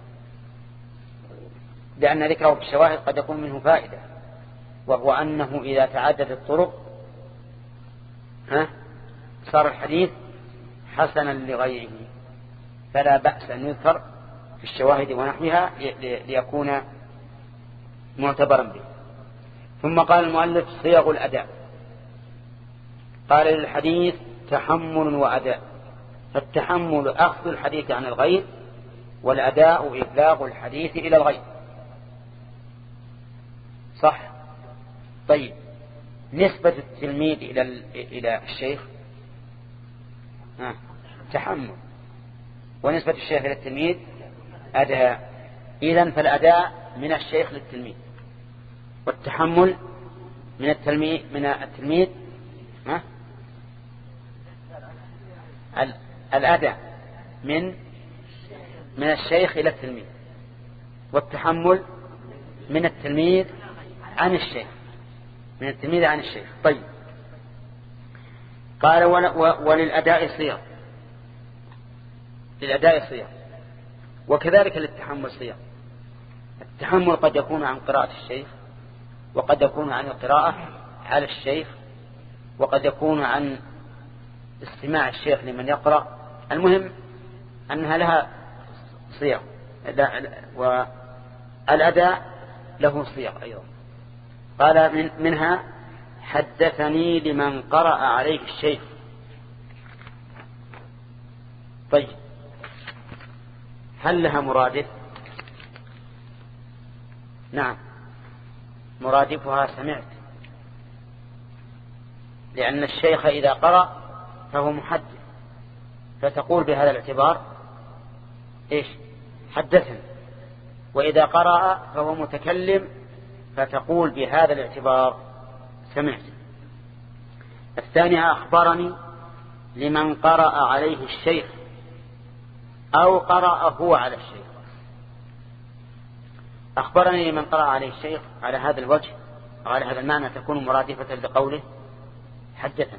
لأن ذكره في الشواهد قد يكون منه فائدة، وهو أنه إذا تعددت الطرق ها صار الحديث حسنا لغيره، فلا بأس أن يذكر في الشواهد ونحوها ليكون معتبرا به. ثم قال المؤلف صيغ الأداء. قال للحديث تحمل وأداء، فالتحمل أخذ الحديث عن الغير، والأداء إبلاغ الحديث إلى الغير. صح؟ طيب، نسبة التلميذ إلى إلى الشيخ تحمل، ونسبة الشيخ إلى التلميذ أداء. إذن فالأداء من الشيخ للتلميذ، والتحمل من التلميذ من التلميذ ها الأداء من من الشيخ إلى التلميذ، والتحمل من التلميذ عن الشيخ من التلميذ عن الشيخ. طيب، قال وللأداء صيغ، للأداء صيغ، وكذلك للتحمل صيغ. التحمل قد يكون عن قراءة الشيخ، وقد يكون عن القراءة على الشيخ، وقد يكون عن استماع الشيخ لمن يقرأ. المهم أنها لها صيغ، والأداء له صيغ أيضا. قال من منها حدثني لمن قرأ عليه الشيخ. طيب، هل لها مرادف؟ نعم، مرادفها سمعت، لأن الشيخ إذا قرأ فهو محدث، فتقول بهذا الاعتبار إيش؟ حدثني. وإذا قرأ فهو متكلم، فتقول بهذا الاعتبار سمعت. الثانية أخبرني لمن قرأ عليه الشيخ أو قرأ هو على الشيخ. أخبرني لمن قرأ عليه الشيخ على هذا الوجه وعلى هذا المعنى تكون مرادفة لقوله حدثني.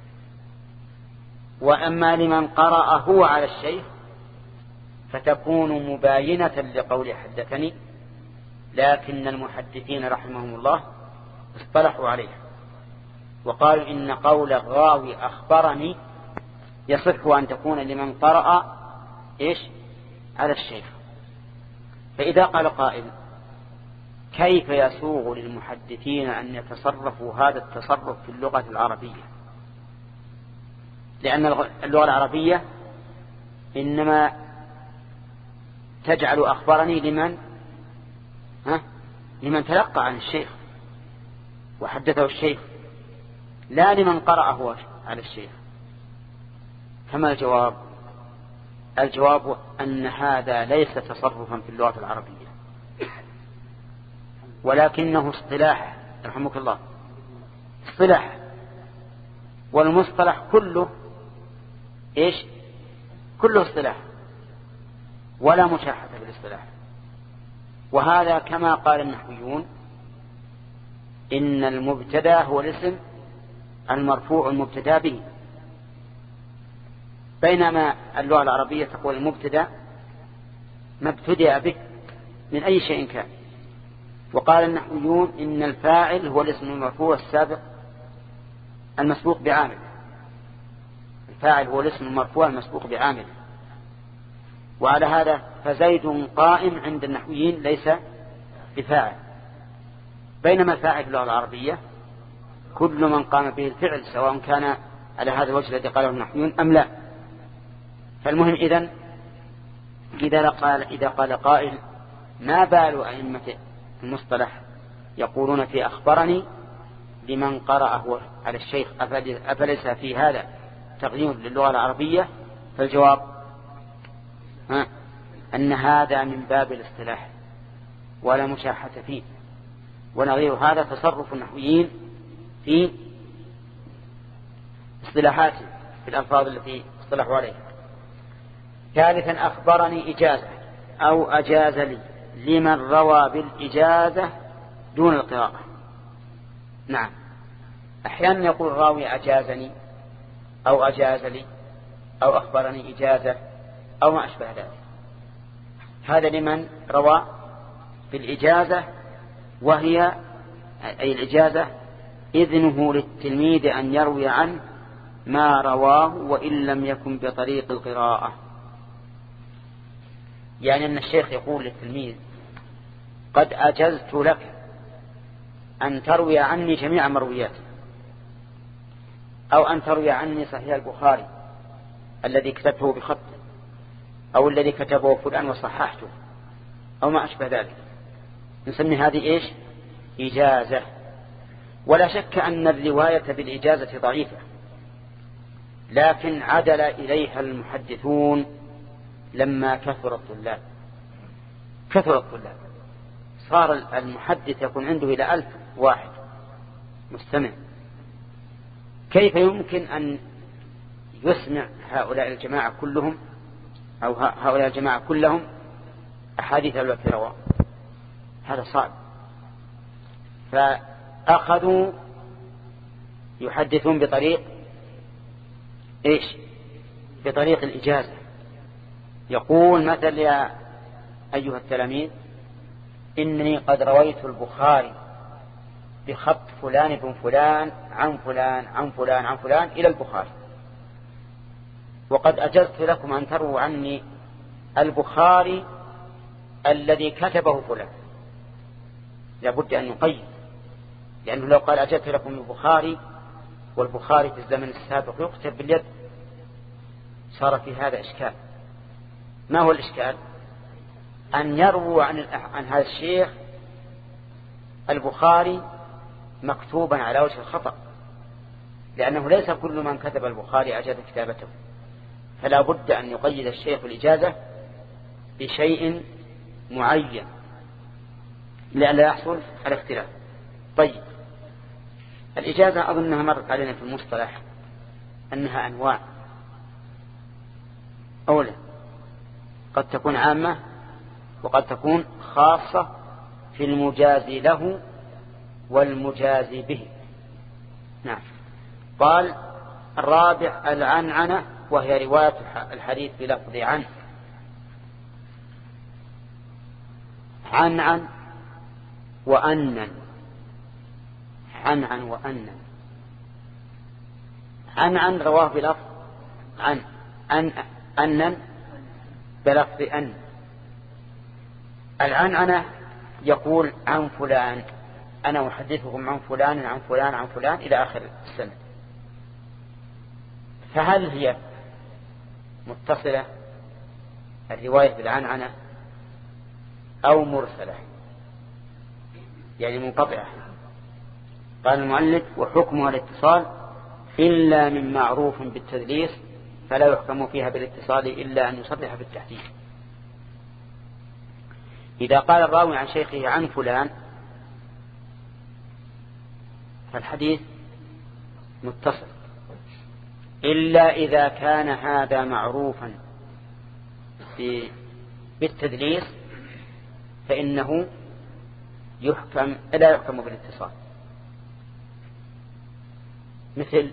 وأما لمن قرأ هو على الشيخ فتكون مباينة لقوله حدثني، لكن المحدثين رحمهم الله اصطلحوا عليه وقالوا إن قول الراوي أخبرني يصح أن تكون لمن قرأ إيش على الشيخ. فإذا قال قائل كيف يسوغ للمحدثين أن يتصرفوا هذا التصرف في اللغة العربية؟ لأن اللغة العربية إنما تجعل أخبرني لمن ها لمن تلقى عن الشيخ وحدثه الشيخ، لا لمن قرأ هو على الشيخ. فما الجواب؟ الجواب أن هذا ليس تصرفا في اللغة العربية، ولكنه اصطلاح. رحمك الله، اصطلاح، والمصطلح كله إيش؟ كله اصطلاح ولا مشاحة بالاصطلاح. وهذا كما قال النحويون إن المبتدا هو الاسم المرفوع المبتدا به، بينما اللغة العربية تقول المبتدا ما ابتدأ به من أي شيء كان. وقال النحويون إن الفاعل هو الاسم المرفوع السابق المسبوق بعامل. الفاعل هو الاسم المرفوع المسبوق بعامل. وعلى هذا فزيد قائم عند النحويين ليس بفاعل، بينما الفاعل في اللغة العربية كل من قام به الفعل سواء كان على هذا الوجه الذي قاله النحويون أم لا. فالمهم إذن إذا قال, إذا قال قائل ما بال أئمة المصطلح يقولون في أخبرني لمن قرأه على الشيخ أفليس في هذا تغيير للغة العربية؟ فالجواب ها أن هذا من باب الاصطلاح ولا مشاحة فيه، ونظير هذا تصرف النحويين في اصطلاحاته في الألفاظ التي اصطلحوا عليها. ثالثا أخبرني إجازة أو أجاز لي لمن روى بالإجازة دون القراءة. نعم، أحيانا يقول الراوي أجازني أو أجاز لي أو أخبرني إجازة أو ما أشبه ذلك. هذا لمن روى بالإجازة، وهي أي الإجازة إذنه للتلميذ أن يروي عنه ما رواه وإن لم يكن بطريق القراءة. يعني أن الشيخ يقول للتلميذ قد أجزت لك أن تروي عني جميع مروياتي، أو أن تروي عني صحيح البخاري الذي كتبته بخط، أو الذي كتبه فلان وصححته، أو ما أشبه ذلك. نسمي هذه إيش؟ إجازة. ولا شك أن الرواية بالإجازة ضعيفة، لكن عدل إليها المحدثون لما كثر الطلاب. كثر الطلاب صار المحدث يكون عنده إلى ألف واحد مستمع. كيف يمكن أن يسمع هؤلاء الجماعة كلهم أو هؤلاء الجماعة كلهم أحاديث التي رواه؟ هذا صعب. فأخذوا يحدثون بطريق إيش؟ بطريق الإجازة. يقول مثل يا أيها التلاميذ إنني قد رويت البخاري بخط فلان بن فلان عن فلان عن فلان عن فلان إلى البخاري، وقد أجزت لكم أن تروا عني البخاري الذي كتبه فلان. لابد أن يقيد، لأنه لو قال أجزت لكم البخاري والبخاري في الزمن السابق يكتب باليد صار في هذا إشكال. ما هو الإشكال؟ أن يروى عن, عن هذا الشيخ البخاري مكتوبا على وجه الخطأ، لأنه ليس كل من كتب البخاري أجاز كتابته، فلا بد أن يقيد الشيخ الإجازة بشيء معين لئلا يحصل الاختلاف. طيب، الإجازة أظنها مرت علينا في المصطلح أنها أنواع. أولا قد تكون عامة وقد تكون خاصة في المجازي له والمجازي به. نعم. قال الرابع العنعنة، وهي رواية الحديث بلفظ عن. عنعن وأنن. عنعن وأنن. عنعن رواه بلفظ عن، أن أنن بلفظ أن. العنعنة يقول عن فلان، أنا أحدثكم عن فلان عن فلان عن فلان إلى آخر السنة. فهل هي متصلة الرواية بالعنعنة أو مرسلة يعني منقطعة؟ قال المؤلف وحكمها الاتصال إلا من معروف بالتدليس، فلا يحكم فيها بالاتصال إلا أن يصرح بالتحديث. إذا قال الراوي عن شيخه عن فلان فالحديث متصل، إلا إذا كان هذا معروفا بالتدليس فإنه يحكم لا يحكم بالاتصال. مثل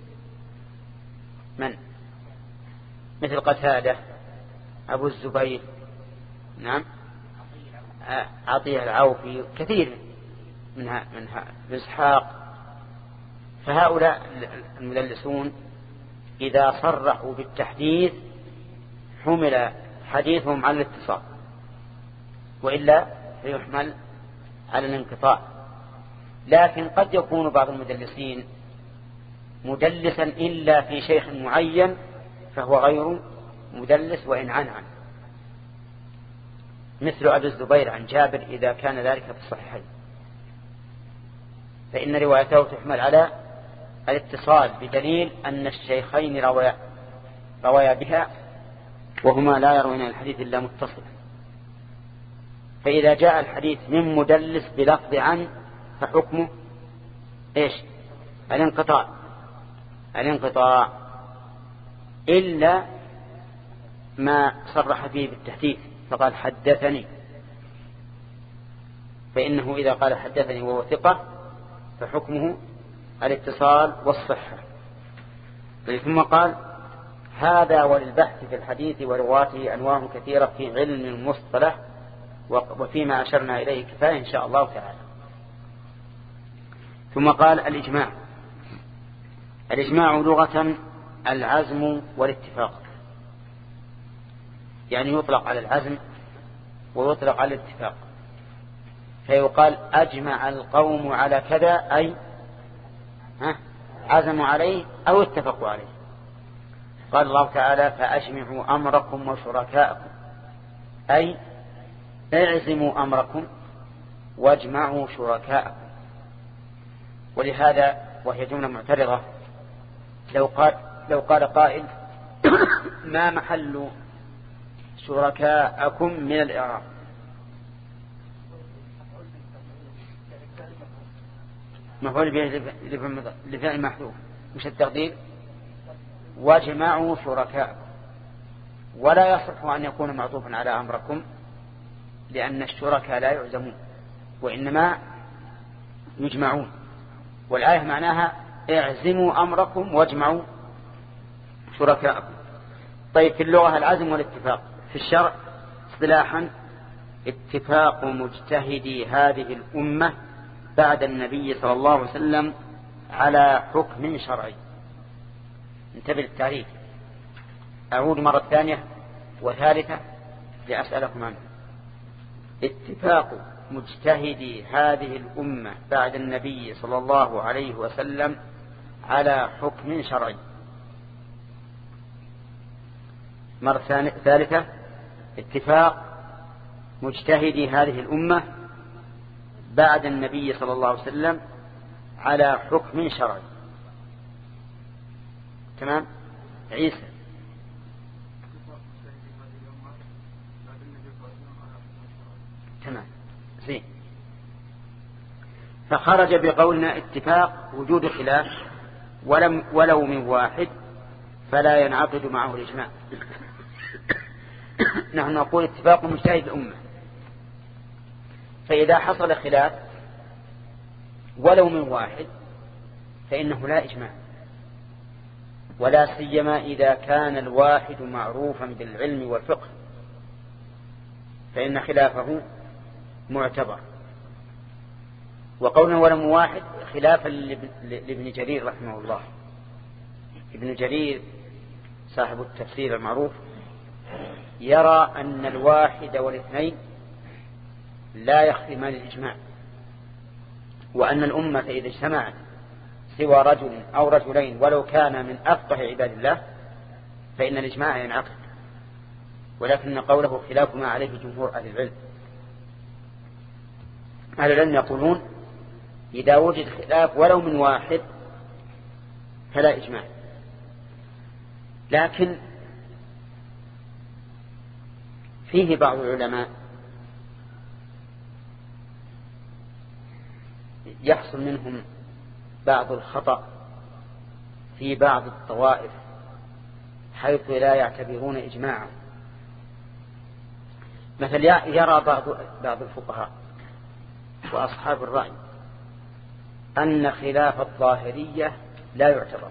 من؟ مثل قتادة، أبو الزبير، نعم، عطية العوفي، كثير منها منها إسحاق. فهؤلاء المدلسون إذا صرحوا بالتحديث حمل حديثهم على الاتصال، وإلا فيحمل على الانقطاع. لكن قد يكون بعض المدلسين مدلسا إلا في شيخ معين فهو غير مدلس وإن عن عن، مثل أبي الزبير عن جابر إذا كان ذلك في الصحيحين، فإن روايته تحمل على الاتصال بدليل أن الشيخين روايا روايا بها وهما لا يروون الحديث إلا متصلا. فإذا جاء الحديث من مدلس بلفظ عن فحكمه إيش؟ الانقطاع. الانقطاع إلا ما صرح فيه بالتحديث فقال حدثني، فإنه إذا قال حدثني وهو ثقة فحكمه الاتصال والصحة. ثم قال هذا وللبحث في الحديث ورواته أنواع كثيرة في علم المصطلح وفيما أشرنا إليه كفاية إن شاء الله تعالى. ثم قال الإجماع. الإجماع لغة العزم والاتفاق، يعني يطلق على العزم ويطلق على الاتفاق، فيقال أجمع القوم على كذا أي عزموا عليه أو اتفقوا عليه. قال الله تعالى فأجمعوا أمركم وشركاءكم أي اعزموا أمركم واجمعوا شركاءكم. ولهذا وهي جملة معترضة لو قال, لو قال قائل ما محل شركاءكم من الإعراب؟ مفعول به لفعل محذوف، مش التقدير واجمعوا شركاءكم، ولا يصح أن يكون معطوفا على أمركم لأن الشركاء لا يعزمون وإنما يجمعون، والآية معناها اعزموا أمركم واجمعوا شركاءكم. طيب في اللغة العزم والاتفاق، في الشرع اصطلاحا اتفاق مجتهدي هذه الأمة بعد النبي صلى الله عليه وسلم على حكم شرعي. انتبه للتعريف، أعود مرة ثانية وثالثة لأسألكم عنه. اتفاق مجتهدي هذه الأمة بعد النبي صلى الله عليه وسلم على حكم شرعي. مرة ثالثة اتفاق مجتهدي هذه الأمة بعد النبي صلى الله عليه وسلم على حكم شرعي. تمام؟ عيسى تمام زين. فخرج بقولنا اتفاق وجود خلاف ولم ولو من واحد فلا ينعقد معه الإجماع. نحن نقول اتفاق مجتهد الأمة، فإذا حصل خلاف ولو من واحد فإنه لا إجماع، ولا سيما إذا كان الواحد معروفا بالعلم والفقه فإن خلافه معتبر. وقولنا ولو من واحد خلافا لابن جرير رحمه الله. ابن جرير صاحب التفسير المعروف يرى أن الواحد والاثنين لا يخرمان الإجماع، وأن الأمة إذا اجتمعت سوى رجل أو رجلين ولو كان من أفقه عباد الله فإن الإجماع ينعقد، ولكن قوله خلاف ما عليه جمهور أهل العلم. أهل العلم يقولون إذا وجد خلاف ولو من واحد فلا إجماع. لكن فيه بعض العلماء يحصل منهم بعض الخطأ في بعض الطوائف حيث لا يعتبرون إجماعا. مثل يرى بعض بعض الفقهاء وأصحاب الرأي أن خلاف الظاهرية لا يعتبر،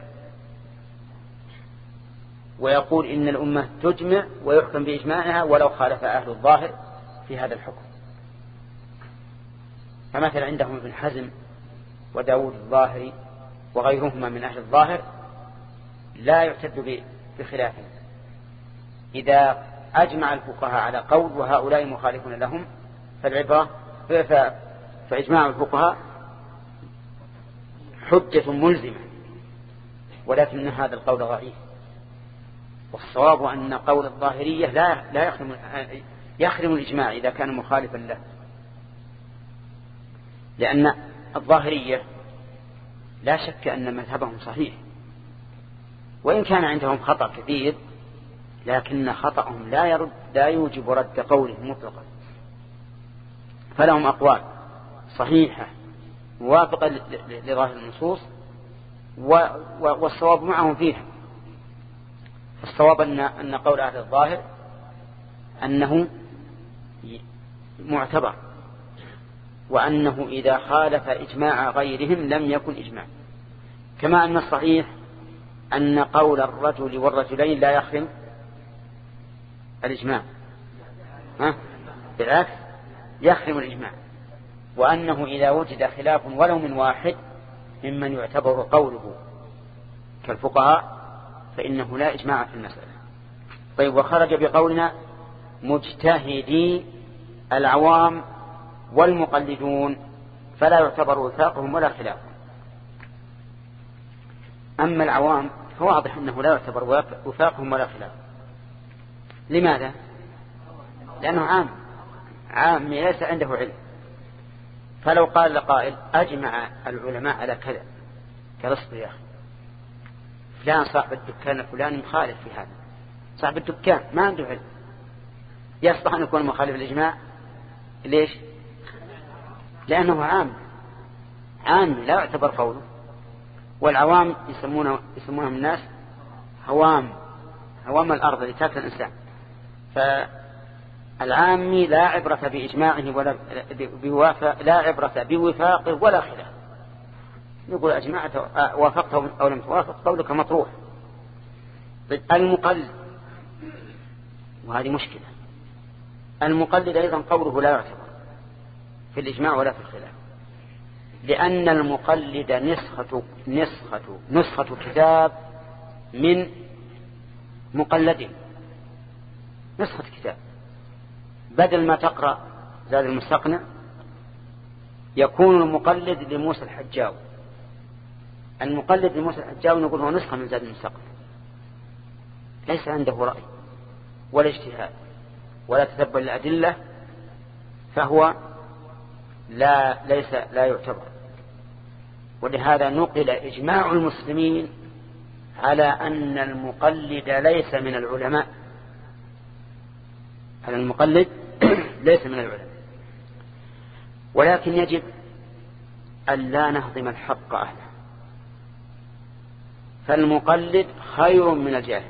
ويقول إن الأمة تجمع ويحكم بإجماعها ولو خالف أهل الظاهر في هذا الحكم. فمثل عندهم ابن حزم وداود الظاهري وغيرهما من أهل الظاهر لا يعتد بخلافه. إذا أجمع الفقهاء على قول وهؤلاء مخالفون لهم فالعبرة فإجماع الفقهاء حجة ملزمة، ولكن هذا القول ضعيف. والصواب أن قول الظاهرية لا لا يخرم يخرم الإجماع إذا كان مخالفا له، لأن الظاهرية لا شك أن مذهبهم صحيح، وإن كان عندهم خطأ كثير لكن خطأهم لا يرد لا يوجب رد قولهم مطلقا، فلهم أقوال صحيحة موافقة لظاهر النصوص والصواب معهم فيها. الصواب أن أن قول أهل الظاهر أنه معتبر، وأنه إذا خالف إجماع غيرهم لم يكن إجماع. كما أن الصحيح أن قول الرجل والرجلين لا يخرم الإجماع، ها؟ بالعكس يخرم الإجماع، وأنه إذا وجد خلاف ولو من واحد ممن يعتبر قوله كالفقهاء فإنه لا إجماع في المسألة. طيب، وخرج بقولنا مجتهدي العوام والمقلدون فلا يعتبر وثاقهم ولا خلافهم. أما العوام فواضح أنه لا يعتبر وثاقهم ولا خلافهم. لماذا؟ لأنه عام عام ليس عنده علم. فلو قال لقائل أجمع العلماء على كذا كرصد يا أخي فلان صاحب الدكان فلان مخالف في هذا، صاحب الدكان ما عنده علم، يصلح أن يكون مخالف الإجماع. ليش؟ لأنه عام عام لا يعتبر قوله. والعوام يسمونه يسمونهم الناس هوام هوام الأرض اللي تاكل الإنسان. فالعامي لا عبرة بإجماعه ولا بوافق، لا عبرة بوفاقه ولا خلاف. يقول أجمعت وافقته أو لم توافق قولك مطروح. المقلد، وهذه مشكلة، المقلد أيضا قوله لا يعتبر في الإجماع ولا في الخلاف، لأن المقلد نسخة نسخة نسخة كتاب من مقلد، نسخة كتاب. بدل ما تقرأ زاد المستقنع يكون المقلد لموسى الحجاوي، المقلد لموسى الحجاوي نقول هو نسخة من زاد المستقنع، ليس عنده رأي ولا اجتهاد ولا تتبع الأدلة، فهو لا ليس لا يعتبر. ولهذا نقل إجماع المسلمين على أن المقلد ليس من العلماء، على المقلد ليس من العلماء. ولكن يجب أن لا نهضم الحق أهله، فالمقلد خير من الجاهل،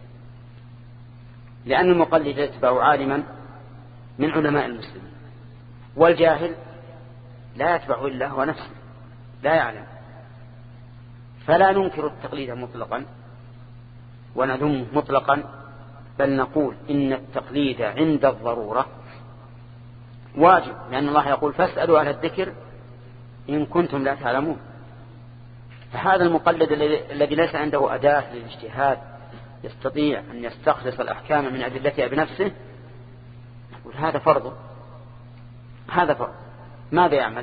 لأن المقلد يتبع عالما من علماء المسلمين، والجاهل لا يتبع إلا هو نفسه لا يعلم. فلا ننكر التقليد مطلقا ونذمه مطلقا، بل نقول إن التقليد عند الضرورة واجب، لأن الله يقول فاسألوا أهل الذكر إن كنتم لا تعلمون. فهذا المقلد الذي ليس عنده أداة للاجتهاد يستطيع أن يستخلص الأحكام من أدلتها بنفسه، نقول هذا فرض، هذا فرض. ماذا يعمل؟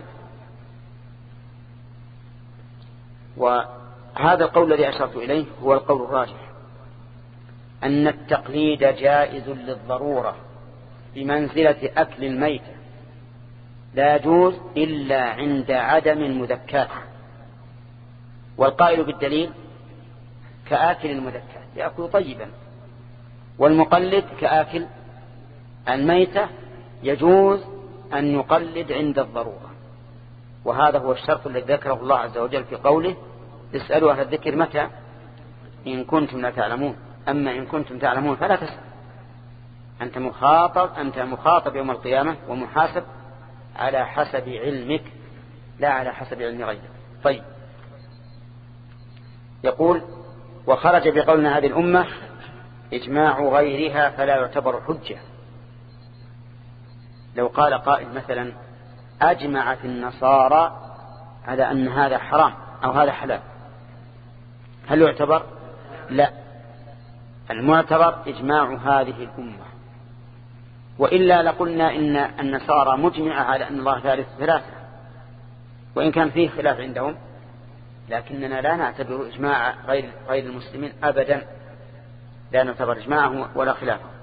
وهذا القول الذي أشرت إليه هو القول الراجح، أن التقليد جائز للضرورة بمنزلة أكل الميتة، لا يجوز إلا عند عدم المذكات. والقائل بالدليل كآكل المذكات يأكل طيبا، والمقلد كآكل الميتة يجوز أن يقلد عند الضرورة. وهذا هو الشرط الذي ذكره الله عز وجل في قوله اسألوا أهل الذكر متى إن كنتم لا تعلمون. أما إن كنتم تعلمون فلا تسأل، أنت مخاطب أنت مخاطب يوم القيامة ومحاسب على حسب علمك لا على حسب علم غيرك. طيب، يقول وخرج بقولنا هذه الأمة إجماع غيرها فلا يعتبر حجة. لو قال قائل مثلا أجمعت النصارى على أن هذا حرام أو هذا حلال، هل يعتبر؟ لا، المعتبر إجماع هذه الأمة. وإلا لقلنا إن النصارى مجمعة على أن الله ثالث ثلاثة، وإن كان فيه خلاف عندهم، لكننا لا نعتبر إجماع غير غير المسلمين أبدا، لا نعتبر إجماعه ولا خلافه.